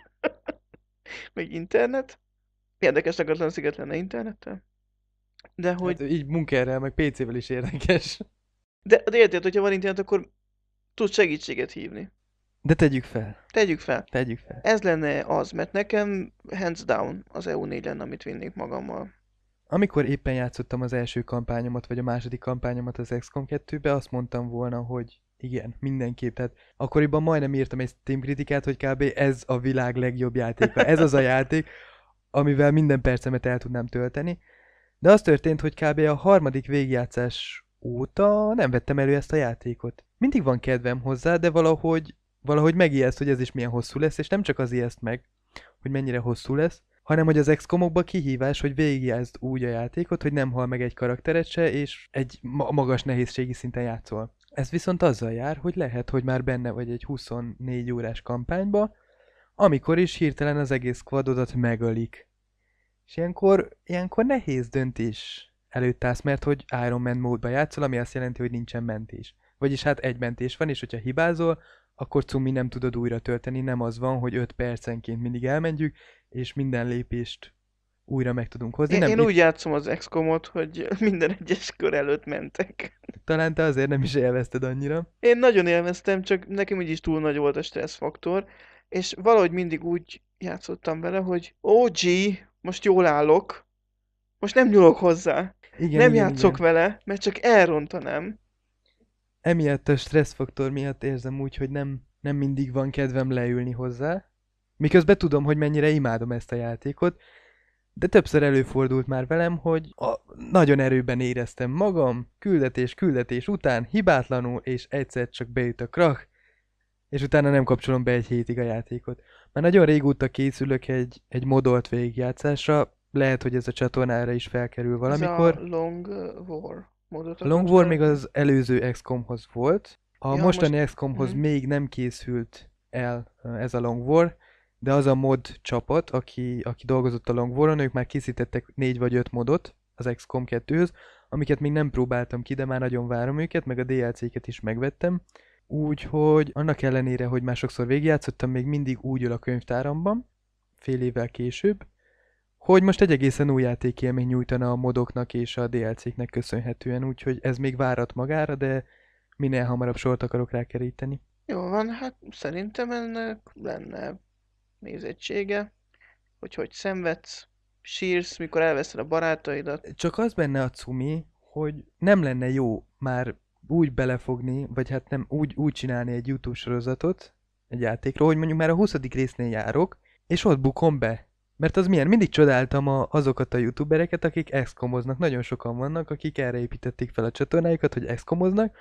B: meg internet. Érdekes lakatlan sziget lenne internettel. De hogy...
A: Hát így munkerrel, meg pé cével is érdekes.
B: De, de érted, hogyha van internet, akkor tudsz segítséget hívni.
A: De tegyük fel.
B: Tegyük fel.
A: Tegyük fel.
B: Ez lenne az, mert nekem hands down az E U négy lenne, amit vinnék magammal.
A: Amikor éppen játszottam az első kampányomat, vagy a második kampányomat az iksz kom kettőbe, azt mondtam volna, hogy igen, mindenképp. Tehát akkoriban majdnem írtam egy Steam kritikát, hogy kb. Ez a világ legjobb játéka. Ez az a játék, amivel minden percemet el tudnám tölteni. De az történt, hogy kb. A harmadik végigjátszás óta nem vettem elő ezt a játékot. Mindig van kedvem hozzá, de valahogy, valahogy megijeszt, hogy ez is milyen hosszú lesz, és nem csak az ijeszt meg, hogy mennyire hosszú lesz, hanem hogy az iksz komokban kihívás, hogy végigjázd úgy a játékot, hogy nem hal meg egy karakteret se, és egy ma- magas nehézségi szinten játszol. Ez viszont azzal jár, hogy lehet, hogy már benne vagy egy huszonnégy órás kampányba, amikor is hirtelen az egész squadodat megölik. És ilyenkor, ilyenkor nehéz döntés előtt állsz, mert hogy Iron Man módba játszol, ami azt jelenti, hogy nincsen mentés. Vagyis hát egy mentés van, és hogyha hibázol, akkor cumi nem tudod újra tölteni, nem az van, hogy öt percenként mindig elmentjük, és minden lépést újra meg tudunk hozni.
B: Én,
A: nem,
B: én
A: itt
B: úgy játszom az iksz komot, hogy minden egyes kör előtt mentek.
A: talán te azért nem is élvezted annyira.
B: Én nagyon élveztem, csak nekem így is túl nagy volt a stresszfaktor, és valahogy mindig úgy játszottam vele, hogy ó gé, most jól állok, most nem nyúlok hozzá,
A: Igen,
B: nem
A: igen,
B: játszok
A: igen.
B: vele, mert csak elrontanám.
A: Emiatt a stresszfaktor miatt érzem úgy, hogy nem, nem mindig van kedvem leülni hozzá. Miközben tudom, hogy mennyire imádom ezt a játékot, de többször előfordult már velem, hogy a, nagyon erőben éreztem magam, küldetés, küldetés után, hibátlanul, és egyszer csak beüt a krach, és utána nem kapcsolom be egy hétig a játékot. Már nagyon régóta készülök egy, egy modolt végigjátszásra, lehet, hogy ez a csatornára is felkerül valamikor.
B: Ez a Long War módot
A: A Long
B: akarod
A: War még
B: fel?
A: az előző iksz komhoz volt. A
B: Ja,
A: mostani
B: most-
A: iksz komhoz
B: Mhm.
A: még nem készült el ö, ez a Long War, de az a mod csapat, aki, aki dolgozott a Long War-on, ők már készítettek négy vagy öt modot az iksz kom kettőhöz, amiket még nem próbáltam ki, de már nagyon várom őket, meg a dé el cé-ket is megvettem. Úgyhogy annak ellenére, hogy már sokszor végigjátszottam, még mindig úgy ül a könyvtáramban, fél évvel később, hogy most egy egészen új játékélmény nyújtana a modoknak és a dé el cé-knek köszönhetően, úgyhogy ez még várat magára, de minél hamarabb sort akarok rá keríteni.
B: Jó van, hát szerintem ennek lenne nézettsége, hogy hogy szenvedsz, sírsz, mikor elveszed a barátaidat.
A: Csak az benne a cumi, hogy nem lenne jó már úgy belefogni, vagy hát nem úgy, úgy csinálni egy YouTube sorozatot, egy játékról, hogy mondjuk már a huszadik résznél járok, és ott bukom be. Mert az milyen? Mindig csodáltam a, azokat a youtubereket, akik exkomoznak. Nagyon sokan vannak, akik erre építették fel a csatornájukat, hogy exkomoznak,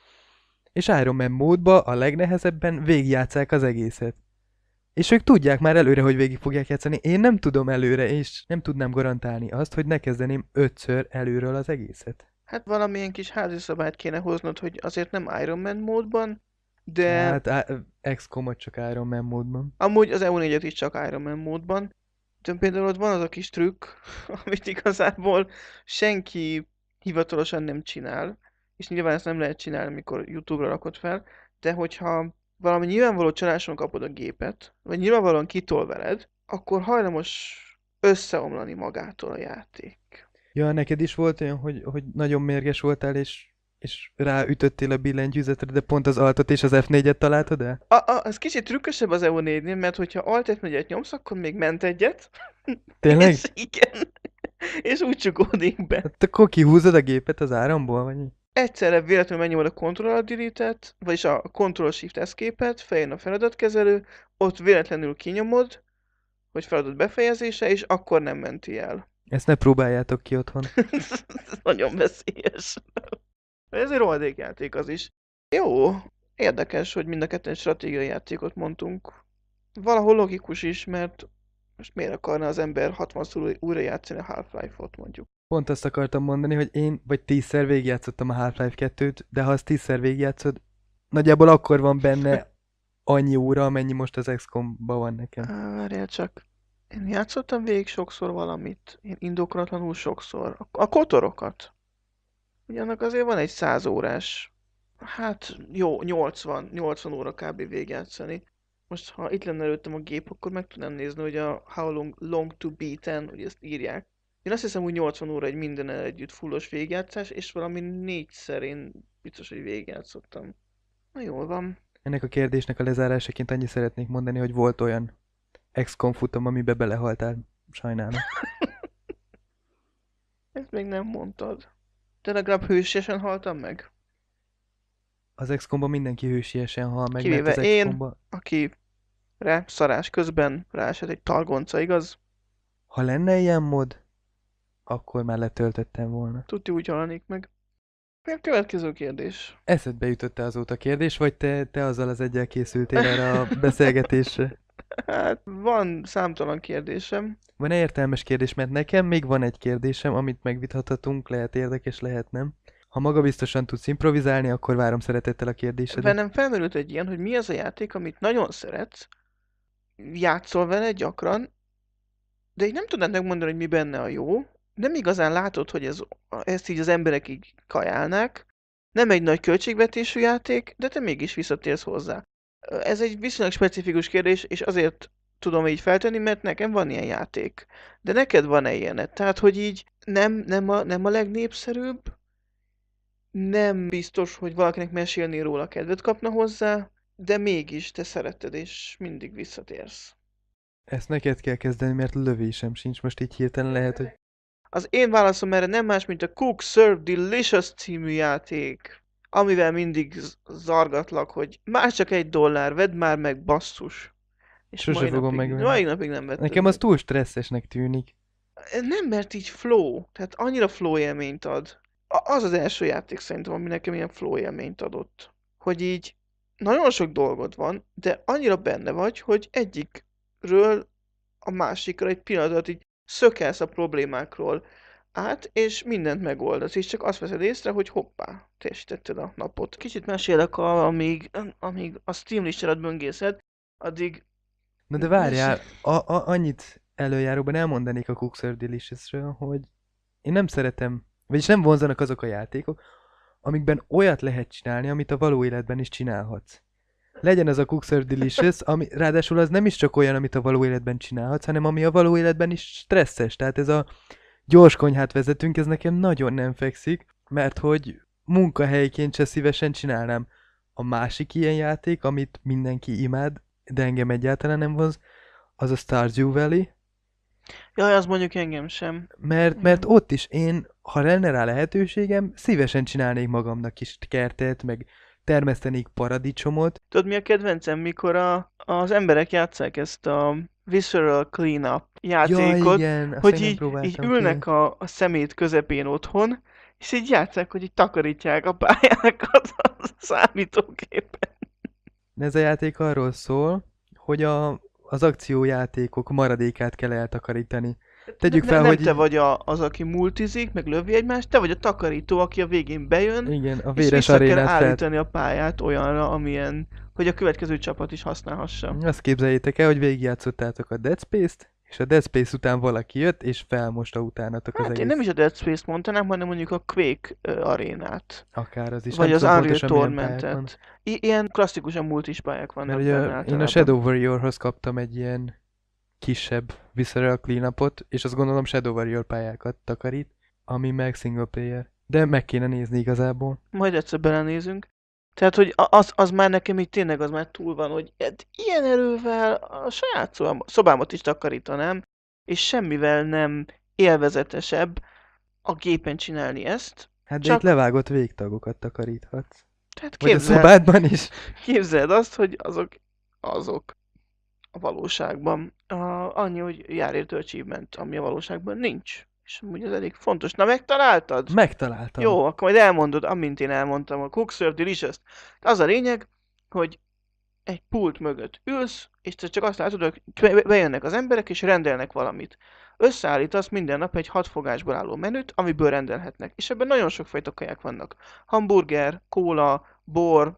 A: és Iron Man módba a legnehezebben végigjátszák az egészet. És ők tudják már előre, hogy végig fogják játszani. Én nem tudom előre, és nem tudnám garantálni azt, hogy ne kezdeném ötször előről az egészet.
B: Hát valamilyen kis házi szabályt kéne hoznod, hogy azért nem Iron Man módban, de
A: Hát á- ex komot csak Iron Man módban.
B: amúgy az E U négyet is csak Iron Man módban. De például ott van az a kis trükk, amit igazából senki hivatalosan nem csinál, és nyilván ezt nem lehet csinálni, amikor YouTube-ra rakod fel, de hogyha valami nyilvánvaló csaláson kapod a gépet, vagy nyilvánvalóan kitol veled, akkor hajlamos összeomlani magától a játék.
A: Ja, neked is volt olyan, hogy, hogy nagyon mérges voltál, és, és ráütöttél a billentyűzetre, de pont az altot és az ef négyet találtad el?
B: A, a, ez kicsit trükkösebb az E U négynél, mert hogyha Alt ef négyet nyomsz, akkor még ment egyet.
A: Tényleg?
B: És igen. És úgy csukódik be.
A: Hát akkor kihúzod a gépet az áramból, vagy mi?
B: Egyszerre véletlenül megnyomod a Ctrl Delete-et, vagyis a Ctrl Shift Escape-et, feljön a feladatkezelő, ott véletlenül kinyomod, hogy feladat befejezése, és akkor nem menti el.
A: Ezt ne próbáljátok ki otthon.
B: Ez nagyon veszélyes. Ez egy rohadék játék az is. Jó, érdekes, hogy mind a ketten stratégiai játékot mondtunk. Valahol logikus is, mert most miért akarna az ember hatvanszor újra játszani a Half-Life-ot mondjuk.
A: Pont azt akartam mondani, hogy én vagy tízszer végigjátszottam a Half-Life kettőt, de ha azt tízszer végigjátszod, nagyjából akkor van benne annyi óra, amennyi most az ex komban van nekem.
B: Á, várjál csak. Én játszottam végig sokszor valamit. Én indokolatlanul sokszor. A, a kotorokat. Ugye annak azért van egy száz órás. Hát jó, nyolcvan, nyolcvan óra kb. Végigjátszani. Most ha itt lenne előttem a gép, akkor meg tudnám nézni, hogy a How long, long to beaten, hogy ezt írják. Én azt hiszem, hogy nyolcvan óra egy mindennel együtt fullos végigjátszás, és valami négyszer én biztos, hogy végigjátszottam. Na jól van.
A: Ennek a kérdésnek a lezárásaként annyi szeretnék mondani, hogy volt olyan ex kom futam, amiben belehaltál. Sajnálom.
B: Ezt még nem mondtad. De legalább hősiesen haltam meg?
A: Az ex komban mindenki hősiesen hal meg,
B: Kivéve
A: mert az
B: én.
A: ex komban,
B: Akire szarás közben ráesett egy talgonca, igaz?
A: ha lenne ilyen mod, akkor már letöltöttem volna.
B: Tudti úgy halanik meg. Mi a következő kérdés?
A: Eszedbe jutott-e azóta kérdés, vagy te, te azzal az egyel készültél erre a beszélgetésre?
B: Hát van számtalan kérdésem.
A: Van-e értelmes kérdés? Mert nekem még van egy kérdésem, amit megvitathatunk, lehet érdekes, lehet nem. Ha magabiztosan tudsz improvizálni, akkor várom szeretettel a kérdésedet.
B: Bennem felmerült egy ilyen, hogy mi az a játék, amit nagyon szeretsz, játszol vele gyakran, de így nem tudnád megmondani, hogy mi benne a jó. Nem igazán látod, hogy ez, ezt így az emberek így kajálnák. Nem egy nagy költségvetésű játék, de te mégis visszatérsz hozzá. Ez egy viszonylag specifikus kérdés, és azért tudom így feltenni, mert nekem van ilyen játék. De neked van-e ilyened? Tehát, hogy így nem, nem, a, nem a legnépszerűbb, nem biztos, hogy valakinek mesélni róla kedvet kapna hozzá, de mégis te szereted, és mindig visszatérsz.
A: Ezt neked kell kezdeni, mert lövésem sincs. Most így hirtelen lehet, hogy...
B: Az én válaszom erre nem más, mint a Cook Serve Delicious című játék, amivel mindig zargatlak, hogy már csak egy dollár, vedd már meg, basszus. És
A: Sose
B: mai
A: fogom
B: napig,
A: megvenni.
B: mai napig nem vettem.
A: Nekem az túl stresszesnek tűnik.
B: Nem, mert így flow, tehát annyira flow élményt ad. A- az az első játék szerintem, ami nekem ilyen flow élményt adott. Hogy így nagyon sok dolgod van, de annyira benne vagy, hogy egyikről a másikra egy pillanat alatt így szökelsz a problémákról át, és mindent megoldasz, és csak azt veszed észre, hogy hoppá, teljesítetted a napot. Kicsit mesélek, a- amíg, amíg a Steam listádat böngészed, addig...
A: Na de várjál, a, a, annyit előjáróban elmondanék a Cookser Delicious-ről, hogy én nem szeretem, vagyis nem vonzanak azok a játékok, amikben olyat lehet csinálni, amit a való életben is csinálhatsz. Legyen az a Cookser Delicious, ami ráadásul az nem is csak olyan, amit a való életben csinálhatsz, hanem ami a való életben is stresszes. Tehát ez a gyors konyhát vezetünk, ez nekem nagyon nem fekszik, mert hogy munkahelyként se szívesen csinálnám. A másik ilyen játék, amit mindenki imád, de engem egyáltalán nem vonz, az a Stardew Valley,
B: Jaj, az mondjuk engem sem.
A: mert,
B: Igen.
A: mert ott is én, ha lenne rá lehetőségem, szívesen csinálnék magamnak kis kertet, meg termesztenék paradicsomot.
B: Tudod, mi a kedvencem, mikor a, az emberek játsszák ezt a Visceral Cleanup
A: Ja,
B: játékot,
A: igen, azt
B: hogy
A: még nem
B: így, így
A: próbáltam
B: ülnek
A: ki.
B: a, a szemét közepén otthon, és így játsszák, hogy így takarítják a pályákat a számítógépen.
A: Ez a játék arról szól, hogy a, az akciójátékok maradékát kell eltakarítani. Tegyük
B: Ne,
A: fel,
B: nem
A: hogy
B: te
A: így,
B: vagy a, az, aki multizik, meg lövi egymást, te vagy a takarító, aki a végén bejön,
A: igen, a
B: és
A: véres
B: vissza kell
A: arénát fel.
B: állítani a pályát olyanra, amilyen, hogy a következő csapat is használhassa.
A: Azt képzeljétek el, hogy végigjátszottátok a Dead Space-t, és a Dead Space után valaki jött, és felmosta utánatok az
B: Hát én
A: egész.
B: nem is a Dead Space-t mondanám, hanem mondjuk a Quake ö, arénát.
A: Akár az is.
B: Vagy
A: Nem
B: az
A: tudom
B: Unreal
A: pontosan milyen pályák van.
B: Tormentet. I- ilyen klasszikusan multis pályák
A: Mert
B: vannak
A: ugye
B: benne
A: én a
B: általában.
A: Shadow Warriorhoz kaptam egy ilyen kisebb Visceral Cleanupot, és azt gondolom Shadow Warrior pályákat takarít, ami meg single player. De meg kéne nézni igazából.
B: Majd egyszer belenézünk. Tehát, hogy a- az, az már nekem így tényleg az már túl van, hogy hát ilyen erővel a saját szobám, szobámat is takarítanám, és semmivel nem élvezetesebb a gépen csinálni ezt.
A: Hát de
B: Csak-
A: itt levágott végtagokat takaríthatsz.
B: Tehát
A: Vagy a
B: képzel,
A: szobádban is.
B: képzeld azt, hogy azok, azok a valóságban. A, annyi, hogy jár értő achievement, ami a valóságban nincs. És amúgy ez elég fontos. Na, megtaláltad?
A: Megtaláltam.
B: Jó, akkor majd elmondod, amint én elmondtam a Cook Serve Delicious. Az a lényeg, hogy egy pult mögött ülsz, és te csak azt látod, hogy be- bejönnek az emberek, és rendelnek valamit. Összeállítasz minden nap egy hat fogásból álló menüt, amiből rendelhetnek. És ebben nagyon sokfajta kaják vannak. Hamburger, kóla, bor,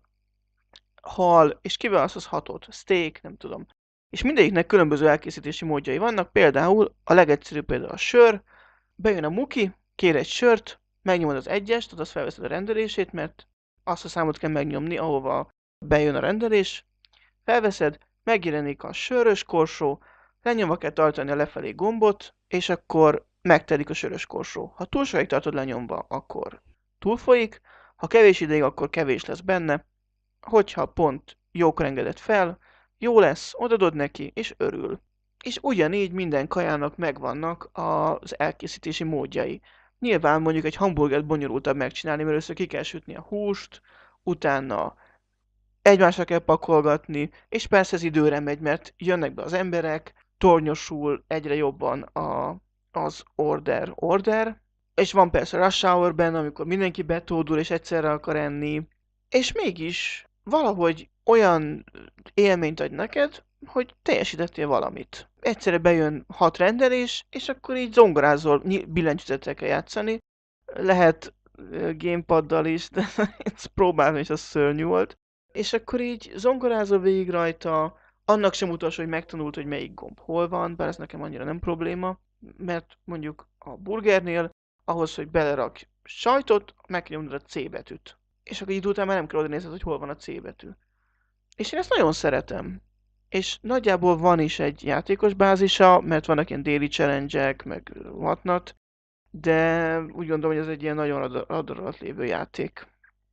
B: hal, és kiválasztasz hatot. Steak, nem tudom. És mindegyiknek különböző elkészítési módjai vannak, például a legegyszerűbb például a sör, bejön a muki, kér egy sört, megnyomod az egyest, azaz felveszed a rendelését, mert azt a számot kell megnyomni, ahova bejön a rendelés, felveszed, megjelenik a sörös korsó, lenyomva kell tartani a lefelé gombot, és akkor megtelik a sörös korsó. Ha túl sokáig tartod lenyomva, akkor túlfolyik, ha kevés ideig, akkor kevés lesz benne, hogyha pont jókor engedett fel, jó lesz, odadod neki, és örül. És ugyanígy minden kajának megvannak az elkészítési módjai. Nyilván mondjuk egy hamburgert bonyolultabb megcsinálni, mert először ki kell sütni a húst, utána egymásra kell pakolgatni, és persze ez időre megy, mert jönnek be az emberek, tornyosul egyre jobban a, az order order, és van persze rush hour-ben, amikor mindenki betódul és egyszerre akar enni, és mégis valahogy olyan élményt ad neked, hogy teljesítettél valamit. Egyszerre bejön hat rendelés, és akkor így zongorázol, ny- billentyűzettel kell játszani. Lehet ö, gamepaddal is, de ezt próbálom, és az szörnyű volt. És akkor így zongorázol végig rajta, annak sem utas, hogy megtanult, hogy melyik gomb hol van, bár ez nekem annyira nem probléma, mert mondjuk a burgernél ahhoz, hogy belerak sajtot, meg kell nyomnod a C betűt. És akkor idő után már nem kell oda nézned, hogy hol van a C betű. És én ezt nagyon szeretem. És nagyjából van is egy játékos bázisa, mert vannak ilyen daily challenge-ek, meg whatnot, de úgy gondolom, hogy ez egy ilyen nagyon radar alatt lévő játék.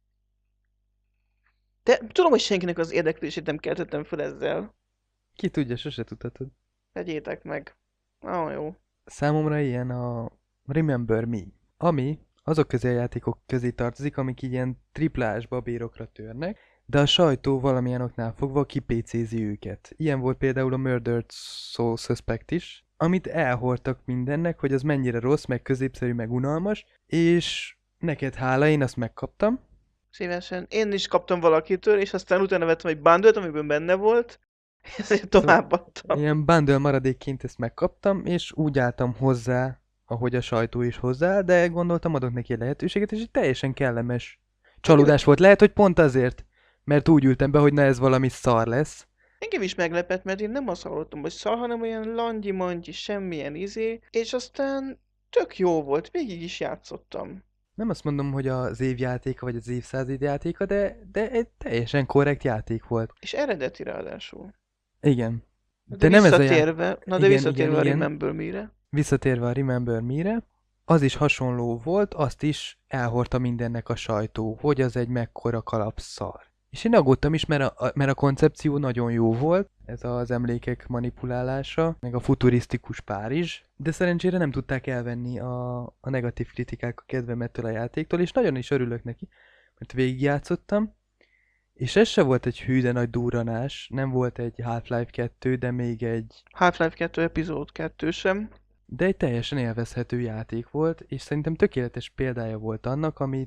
B: De tudom, hogy senkinek az érdeklését nem keltettem fel ezzel.
A: Ki tudja, sose tudhatod.
B: Tegyétek meg. Ah, jó.
A: Számomra ilyen a Remember Me, ami azok közé a játékok közé tartozik, amik ilyen triplás babérokra törnek, de a sajtó valamilyen oknál fogva kipécézi őket. Ilyen volt például a Murdered Soul Suspect is, amit elhordtak mindennek, hogy az mennyire rossz, meg középszerű, meg unalmas, és neked hála, én azt megkaptam.
B: Szívesen. Én is kaptam valakitől, és aztán utána vettem egy bundle-t, amiben benne volt, ezért továbbadtam.
A: Ilyen bundle maradékként ezt megkaptam, és úgy álltam hozzá, ahogy a sajtó is hozzá, de gondoltam, adok neki egy lehetőséget, és egy teljesen kellemes csalódás volt. Lehet, hogy pont azért, mert úgy ültem be, hogy na ez valami szar lesz.
B: Engem is meglepett, mert én nem azt hallottam, hogy szar, hanem olyan langyi-mangyi, semmilyen izé, és aztán tök jó volt, végig is játszottam.
A: Nem azt mondom, hogy az év játéka, vagy az évszázad játéka, de, de egy teljesen korrekt játék volt.
B: És eredeti ráadásul.
A: Igen.
B: De,
A: De nem ez a já-
B: visszatérve, na de
A: Igen,
B: visszatérve
A: igen,
B: a
A: igen.
B: Remember Me-re.
A: Visszatérve a Remember Me-re, az is hasonló volt, azt is elhordta mindennek a sajtó, hogy az egy mekkora kalapszar. És én aggódtam is, mert a, a- mert a koncepció nagyon jó volt, ez az emlékek manipulálása, meg a futurisztikus Párizs, de szerencsére nem tudták elvenni a, a negatív kritikák a kedvemettől a játéktól, és nagyon is örülök neki, mert végigjátszottam, és ez se volt egy hű, de nagy durranás, nem volt egy Half-Life kettő, de még egy,
B: Half-Life kettő epizód kettő sem.
A: de egy teljesen élvezhető játék volt, és szerintem tökéletes példája volt annak, amit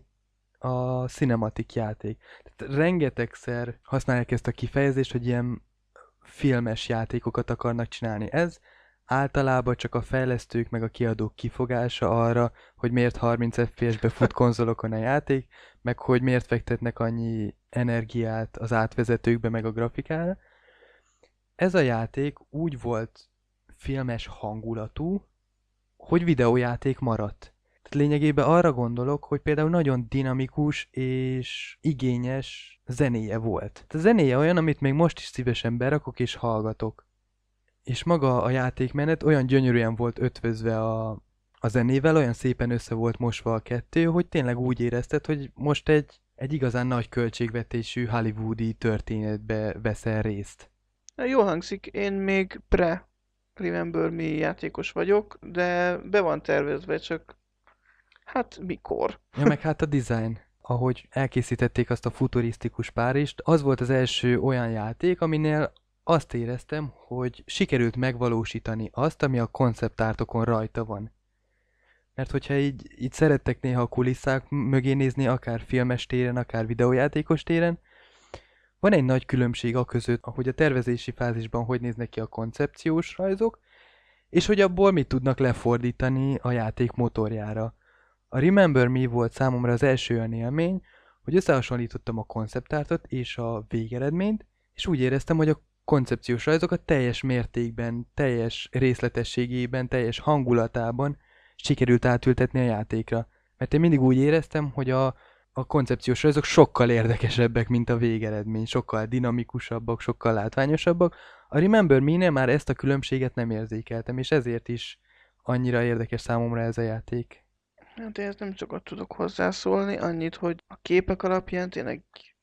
A: a cinematic játék. Tehát rengetegszer használják ezt a kifejezést, hogy ilyen filmes játékokat akarnak csinálni. Ez általában csak a fejlesztők meg a kiadók kifogása arra, hogy miért harminc ef pé es-be fut konzolokon a játék, meg hogy miért fektetnek annyi energiát az átvezetőkbe meg a grafikára. Ez a játék úgy volt filmes hangulatú, hogy videójáték maradt. Tehát lényegében arra gondolok, hogy például nagyon dinamikus és igényes zenéje volt. Tehát a zenéje olyan, amit még most is szívesen berakok és hallgatok. És maga a játékmenet olyan gyönyörűen volt ötvözve a, a zenével, olyan szépen össze volt mosva a kettő, hogy tényleg úgy érezted, hogy most egy, egy igazán nagy költségvetésű hollywoodi történetbe veszel részt.
B: Jó hangzik, én még pre Remember Me játékos vagyok, de be van tervezve, csak hát mikor?
A: Ja, meg hát a design, ahogy elkészítették azt a futurisztikus Párizst, az volt az első olyan játék, aminél azt éreztem, hogy sikerült megvalósítani azt, ami a konceptártokon rajta van. Mert hogyha így, így szerettek néha a kulisszák mögé nézni, akár filmes téren, akár videójátékos téren, van egy nagy különbség a között, ahogy a tervezési fázisban hogy néznek ki a koncepciós rajzok, és hogy abból mit tudnak lefordítani a játék motorjára. A Remember Me volt számomra az első olyan élmény, hogy összehasonlítottam a konceptártot és a végeredményt, és úgy éreztem, hogy a koncepciós rajzokat teljes mértékben, teljes részletességében, teljes hangulatában sikerült átültetni a játékra. Mert én mindig úgy éreztem, hogy a, a koncepciós rajzok sokkal érdekesebbek, mint a végeredmény, sokkal dinamikusabbak, sokkal látványosabbak. A Remember Me-nél már ezt a különbséget nem érzékeltem, és ezért is annyira érdekes számomra ez a játék.
B: Hát én nem sokat tudok hozzászólni, annyit, hogy a képek alapján tényleg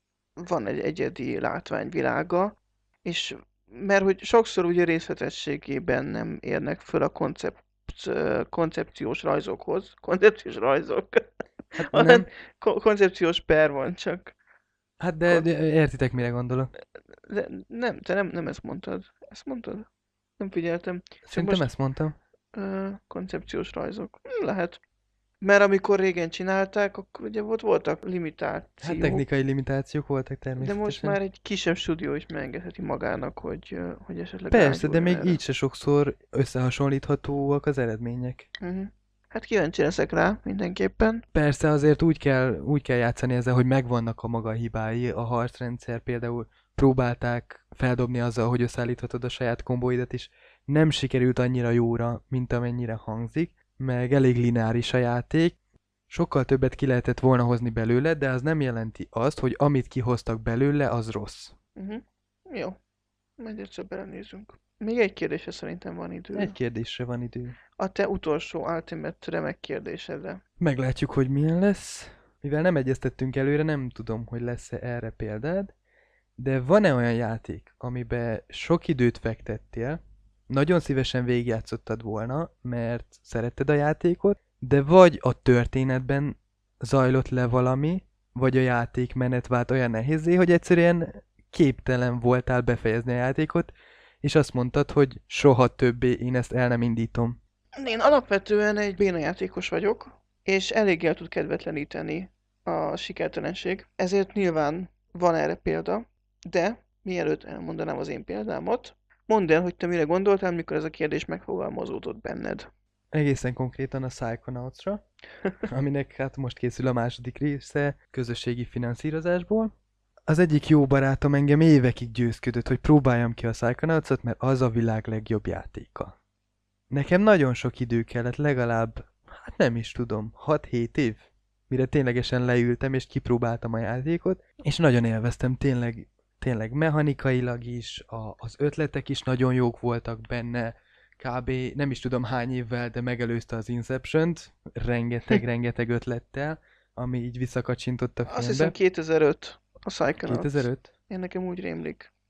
B: van egy egyedi látványvilága, és mert hogy sokszor ugye részletességében nem érnek föl a koncept, koncepciós rajzokhoz. Koncepciós rajzok.
A: Hát
B: Olyan
A: nem,
B: ko- koncepciós per van csak.
A: hát de,
B: Kon-
A: de értitek, mire gondolok.
B: de nem, te nem, nem ezt mondtad. Ezt mondtad? Nem figyeltem. Csak
A: Szerintem
B: most
A: ezt mondtam.
B: ö, koncepciós rajzok. Hm, lehet. Mert amikor régen csinálták, akkor ugye volt, voltak limitációk.
A: Hát technikai limitációk voltak
B: De
A: természetesen.
B: most már egy kisebb stúdió is megengedheti magának, hogy, ö, hogy esetleg
A: Persze, de
B: rágyúrjon
A: még
B: erre.
A: így se sokszor összehasonlíthatóak az eredmények.
B: Uh-huh. Hát kíváncsi leszek rá mindenképpen.
A: Persze azért úgy kell, úgy kell játszani ezzel, hogy megvannak a maga hibái. A harcrendszer például próbálták feldobni azzal, hogy összeállíthatod a saját kombóidat, és nem sikerült annyira jóra, mint amennyire hangzik, meg elég lineáris a játék. Sokkal többet ki lehetett volna hozni belőle, de az nem jelenti azt, hogy amit kihoztak belőle, az rossz.
B: Uh-huh. Jó. Majd egyszer belenézünk. Még egy kérdésre szerintem van idő.
A: Egy kérdésre van idő.
B: A te utolsó Ultimate remek kérdésedre.
A: Meglátjuk, hogy milyen lesz. Mivel nem egyeztettünk előre, nem tudom, hogy lesz-e erre példád, de van-e olyan játék, amiben sok időt fektettél, nagyon szívesen végigjátszottad volna, mert szeretted a játékot, de vagy a történetben zajlott le valami, vagy a játékmenet vált olyan nehézé, hogy egyszerűen képtelen voltál befejezni a játékot, és azt mondtad, hogy soha többé én ezt el nem indítom.
B: Én alapvetően egy béna játékos vagyok, és eléggé el tud kedvetleníteni a sikertelenség. Ezért nyilván van erre példa, de mielőtt elmondanám az én példámot, mondd el, hogy te mire gondoltál, mikor ez a kérdés megfogalmazódott benned.
A: Egészen konkrétan a Psychonauts-ra, aminek hát most készül a második része közösségi finanszírozásból. Az egyik jó barátom engem évekig győzködött, hogy próbáljam ki a Psychonauts-ot, mert az a világ legjobb játéka. Nekem nagyon sok idő kellett, legalább, hát nem is tudom, hat-hét év, mire ténylegesen leültem és kipróbáltam a játékot, és nagyon élveztem, tényleg, tényleg mechanikailag is, a, az ötletek is nagyon jók voltak benne, kb. Nem is tudom hány évvel, de megelőzte az Inception-t, rengeteg-rengeteg ötlettel, ami így visszakacsintott a
B: Azt
A: filmbe.
B: hiszem kétezer-öt a Psychonauts.
A: kétezer-öt?
B: Én nekem úgy rémlik.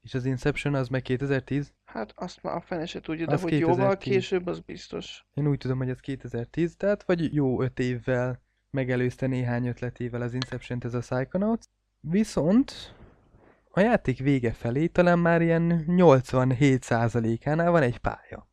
A: És az Inception az meg kétezer-tíz?
B: Hát azt már a fene se tudja, de
A: Az
B: hogy jóval
A: kétezer-tíz.
B: később, az biztos.
A: Én úgy tudom, hogy ez kétezer-tíz, tehát vagy jó öt évvel megelőzte néhány ötletével az Inception-t ez a Psychonauts. Viszont a játék vége felé talán már ilyen nyolcvanhét százalékánál van egy pálya,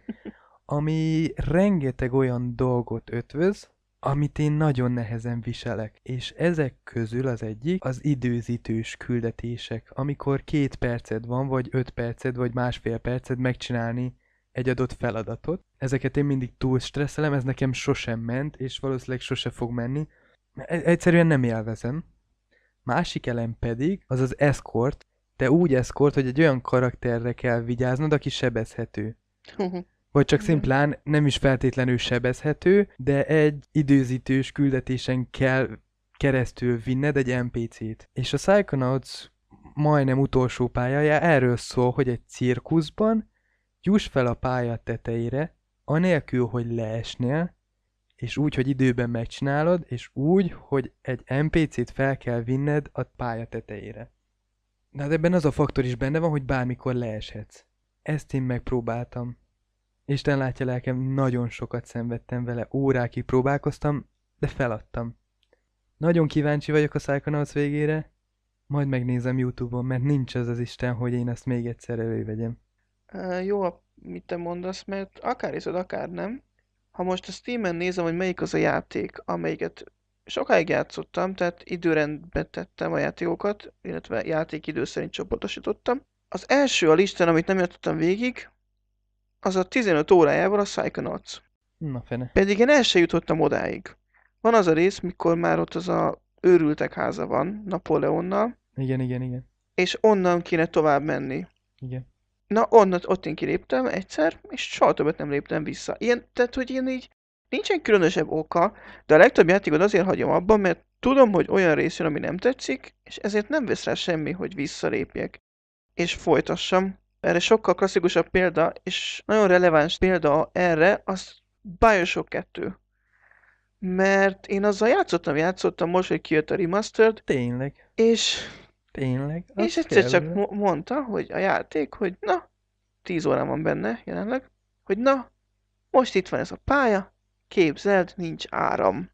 A: ami rengeteg olyan dolgot ötvöz, amit én nagyon nehezen viselek. És ezek közül az egyik az időzítős küldetések, amikor két perced van, vagy öt perced, vagy másfél perced megcsinálni egy adott feladatot. Ezeket én mindig túl stresszelem, ez nekem sosem ment, és valószínűleg sose fog menni. E- Egyszerűen nem élvezem. Másik elem pedig az az escort, de úgy escort, hogy egy olyan karakterre kell vigyáznod, aki sebezhető. Vagy csak
B: Igen.
A: szimplán nem is feltétlenül sebezhető, de egy időzítős küldetésen kell keresztül vinned egy en pé cét. És a Psychonauts majdnem utolsó pályája erről szól, hogy egy cirkuszban juss fel a pálya tetejére, anélkül, hogy leesnél, és úgy, hogy időben megcsinálod, és úgy, hogy egy en pé cét fel kell vinned a pálya tetejére. De hát ebben az a faktor is benne van, hogy bármikor leeshetsz. Ezt én megpróbáltam. Isten látja lelkem, nagyon sokat szenvedtem vele, órákig próbálkoztam, de feladtam. Nagyon kíváncsi vagyok a Psychonauts végére, majd megnézem YouTube-on, mert nincs az az Isten, hogy én ezt még egyszer elővegyem.
B: Uh, jó, mit te mondasz, mert akár hiszed, akár nem. Ha most a Steamen nézem, hogy melyik az a játék, amelyiket sokáig játszottam, tehát időrendbe tettem a játékokat, illetve játékidő szerint csoportosítottam. Az első a listán, amit nem játszottam végig, az a tizenöt órájával a Psychonauts.
A: Na fene.
B: Pedig én el se jutottam odáig. Van az a rész, mikor már ott az a őrültek háza van, Napóleonnal,
A: Igen, igen, igen.
B: és onnan kéne tovább menni.
A: Igen.
B: Na, onnan, ott én kiléptem egyszer, és soha többet nem léptem vissza. Ilyen, tehát, hogy én így, nincsen különösebb oka, de a legtöbb játékot azért hagyom abban, mert tudom, hogy olyan rész jön, ami nem tetszik, és ezért nem vesz rá semmi, hogy visszalépjek, és folytassam. Erre sokkal klasszikusabb példa, és nagyon releváns példa erre, az Bioshock kettő. Mert én azzal játszottam, játszottam most, hogy kijött a Remastered,
A: Tényleg,
B: és
A: tényleg. Az
B: És egyszer
A: kell
B: csak
A: vele.
B: mo- mondta, hogy a játék, hogy na, tíz órán van benne jelenleg, hogy na, most itt van ez a pálya, képzeld, nincs áram.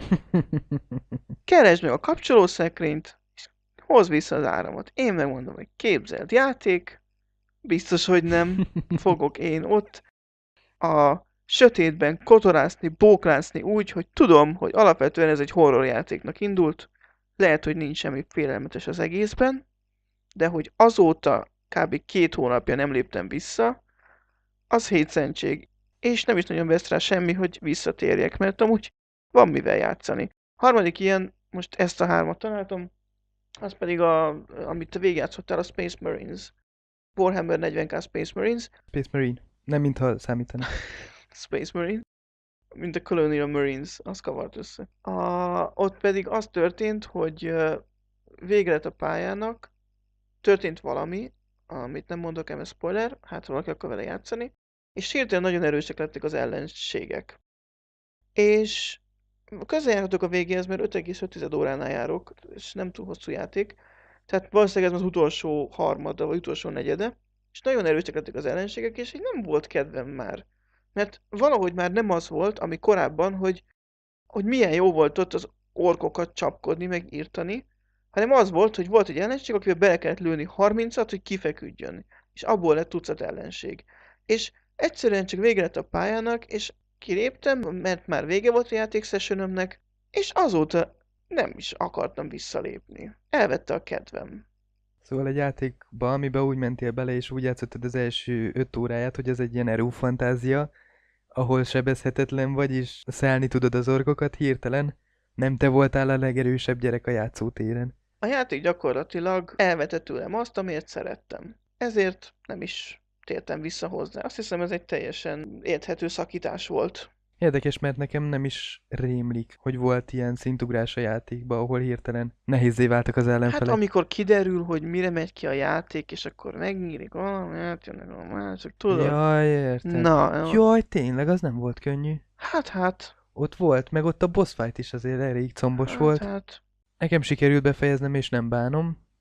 B: Keresd meg a kapcsolószekrényt, és hozd vissza az áramot. Én megmondom, hogy képzeld játék, biztos, hogy nem fogok én ott a sötétben kotorászni, bóklászni úgy, hogy tudom, hogy alapvetően ez egy horror játéknak indult, lehet, hogy nincs semmi félelmetes az egészben, de hogy azóta kb. két hónapja nem léptem vissza, az hétszentség. És nem is nagyon vesz rá semmi, hogy visszatérjek, mert amúgy van mivel játszani. Harmadik ilyen, most ezt a hármat találtam, az pedig a, amit te végigjátszottál, a Space Marines. Warhammer negyven ká Space Marines.
A: Space Marine. Nem mintha számítana.
B: Space Marine. Mint a Colonial Marines, az kavart össze. A, ott pedig az történt, hogy ö, vége lett a pályának, történt valami, amit nem mondok el, mert spoiler, hát valaki akar vele játszani, és hirtelen nagyon erősek lettek az ellenségek. És közel járhatok a végéhez, mert öt egész öt óránál járok, és nem túl hosszú játék, tehát valószínűleg ez az utolsó harmada, vagy utolsó negyede, és nagyon erősek lettek az ellenségek, és így nem volt kedvem már. Mert valahogy már nem az volt, ami korábban, hogy, hogy milyen jó volt ott az orkokat csapkodni, meg írtani, hanem az volt, hogy volt egy ellenség, akivel bele kellett lőni harmincat, hogy kifeküdjön. És abból lett tucat ellenség. És egyszerűen csak vége lett a pályának, és kiléptem, mert már vége volt a játék sessionömnek, és azóta nem is akartam visszalépni. Elvette a kedvem.
A: Szóval egy játékba, amiben úgy mentél bele, és úgy játszottad az első öt óráját, hogy ez egy ilyen erőfantázia, ahol sebezhetetlen vagy, és szállni tudod az orkokat hirtelen. Nem te voltál a legerősebb gyerek a játszótéren.
B: A játék gyakorlatilag elvette tőlem azt, amiért szerettem. Ezért nem is tértem vissza hozzá. Azt hiszem, ez egy teljesen érthető szakítás volt.
A: Érdekes, mert nekem nem is rémlik, hogy volt ilyen szintugrás a játékba, ahol hirtelen nehézzé váltak az
B: Hát
A: ellenfelek.
B: amikor kiderül, hogy mire megy ki a játék, és akkor megnyílik valami, átjönnek a mások, tudod?
A: Jaj, értem.
B: Na, jó.
A: Jaj, tényleg, az nem volt könnyű.
B: Hát, hát.
A: Ott volt, meg ott a boss fight is azért elég combos
B: Hát,
A: volt.
B: hát.
A: Nekem sikerült befejeznem, és nem bánom.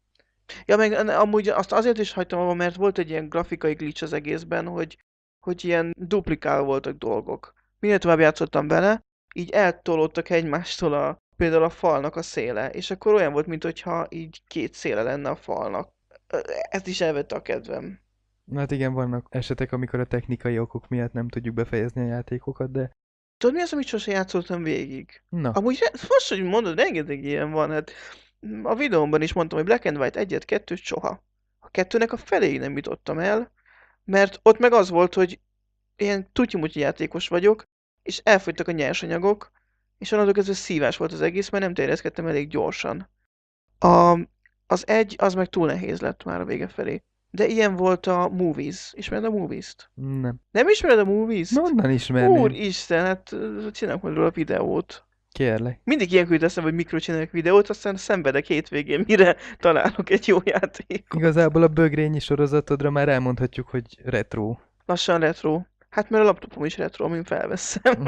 B: Ja, meg amúgy azt azért is hagytam abba, mert volt egy ilyen grafikai glitch az egészben, hogy, hogy ilyen duplikálva voltak dolgok. Minél tovább játszottam vele, így eltolódtak egymástól a, például a falnak a széle, és akkor olyan volt, mintha így két széle lenne a falnak. Ezt is elvette a kedvem.
A: Hát igen, vannak esetek, amikor a technikai okok miatt nem tudjuk befejezni a játékokat, de
B: Tudod, mi az, amit sose játszottam végig?
A: na,
B: Amúgy re- most, hogy mondod, rengeteg ilyen van. Hát a videómban is mondtam, hogy Black and White egyet, kettőt soha. A kettőnek a feléig nem jutottam el, mert ott meg az volt, hogy ilyen tutyimutyi játékos vagyok, és elfogytak a nyersanyagok, és onnantól kezdve szívás volt az egész, mert nem terjeszkedtem elég gyorsan. A, az egy, az meg túl nehéz lett már a vége felé. De ilyen volt a Movies. Ismered a Movies-t?
A: nem.
B: Nem ismered a Movies-t?
A: Honnan ismerném?
B: Úristen, hát ö, csinálok majd róla videót.
A: Kérlek.
B: Mindig ilyenkor jut eszembe, hogy mikről csinálok videót, aztán szenvedek hétvégén, mire találok egy jó játékot.
A: Igazából a bögrényi sorozatodra már elmondhatjuk, hogy retro.
B: Lassan retro. Hát mert a laptopom is retro, amin felveszem.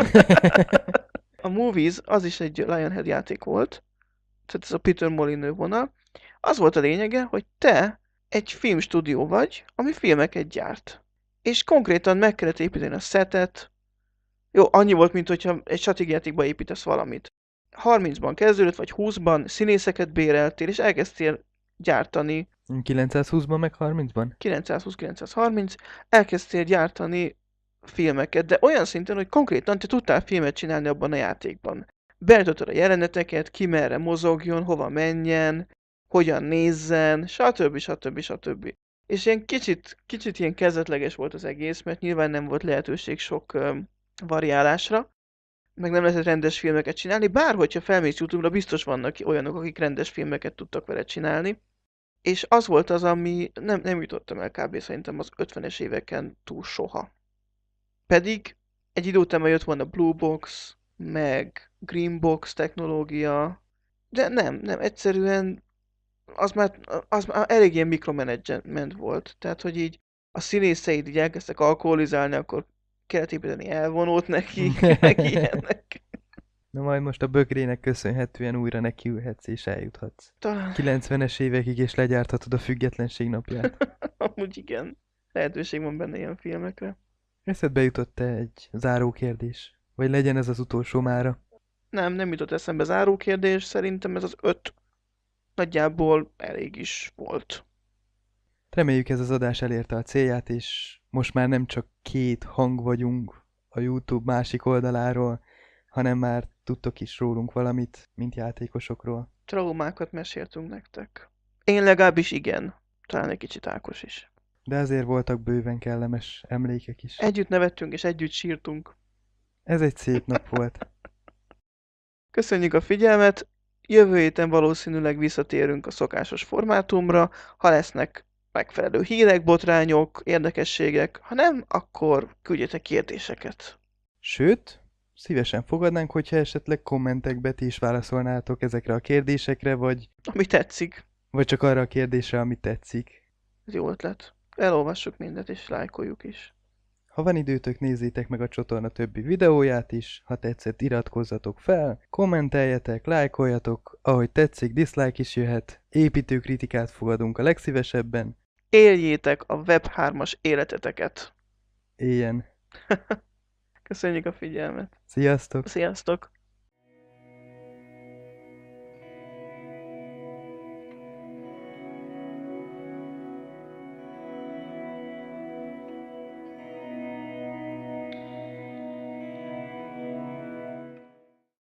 B: A Movies az is egy Lionhead játék volt, tehát ez a Peter Molyneux vonal. Az volt a lényege, hogy te egy filmstúdió vagy, ami filmeket gyárt. És konkrétan meg kellett építeni a szetet. Jó, annyi volt, mint hogyha egy stratégiajátékba építesz valamit. harmincban kezdődött, vagy húszban színészeket béreltél, és elkezdtél gyártani
A: kilencszázhúszban meg harmincban?
B: kilencszázhúsz-kilencszázharminc, elkezdtél gyártani filmeket, de olyan szinten, hogy konkrétan te tudtál filmet csinálni abban a játékban. Beállítottad a jeleneteket, ki merre mozogjon, hova menjen, hogyan nézzen, stb. stb. stb. És ilyen kicsit, kicsit ilyen kezdetleges volt az egész, mert nyilván nem volt lehetőség sok ö, variálásra, meg nem lehetett rendes filmeket csinálni, bár hogyha felmész YouTube-ra, biztos vannak olyanok, akik rendes filmeket tudtak vele csinálni. És az volt az, ami nem, nem jutottam el kb. Szerintem az ötvenes éveken túl soha. Pedig egy idő után már jött volna Blue Box, meg Green Box technológia, de nem, nem, egyszerűen az már, az már elég ilyen mikromanagement volt. Tehát, hogy így a színészeid így elkezdtek alkoholizálni, akkor kellett építeni elvonót nekik, meg ilyenek.
A: Na majd most a bögrének köszönhetően újra nekiülhetsz és eljuthatsz.
B: Talán
A: kilencvenes évekig és legyárthatod a függetlenség napját.
B: amúgy igen, lehetőség van benne ilyen filmekre.
A: Eszedbe jutott-e egy záró kérdés? Vagy legyen ez az utolsó mára?
B: Nem, nem jutott eszembe záró kérdés, szerintem ez az öt nagyjából elég is volt.
A: Reméljük ez az adás elérte a célját, és most már nem csak két hang vagyunk a YouTube másik oldaláról, hanem már tudtok is rólunk valamit, mint játékosokról.
B: Traumákat meséltünk nektek. Én legalábbis igen. Talán egy kicsit Ákos is.
A: De azért voltak bőven kellemes emlékek is.
B: Együtt nevettünk és együtt sírtunk.
A: Ez egy szép nap volt.
B: Köszönjük a figyelmet! Jövő héten valószínűleg visszatérünk a szokásos formátumra, ha lesznek megfelelő hírek, botrányok, érdekességek, ha nem, akkor küldjetek kérdéseket.
A: Sőt, szívesen fogadnánk, hogyha esetleg kommentekbe ti is válaszolnátok ezekre a kérdésekre, vagy,
B: Ami tetszik.
A: vagy csak arra a kérdésre, ami tetszik.
B: Ez jó ötlet. Elolvassuk mindet és lájkoljuk is.
A: Ha van időtök, nézzétek meg a csatorna többi videóját is, ha tetszett, iratkozzatok fel, kommenteljetek, lájkoljatok, ahogy tetszik, dislike is jöhet, építő kritikát fogadunk a legszívesebben,
B: Éljétek a web hármas életeteket.
A: éljen.
B: Köszönjük a figyelmet.
A: Sziasztok!
B: Sziasztok!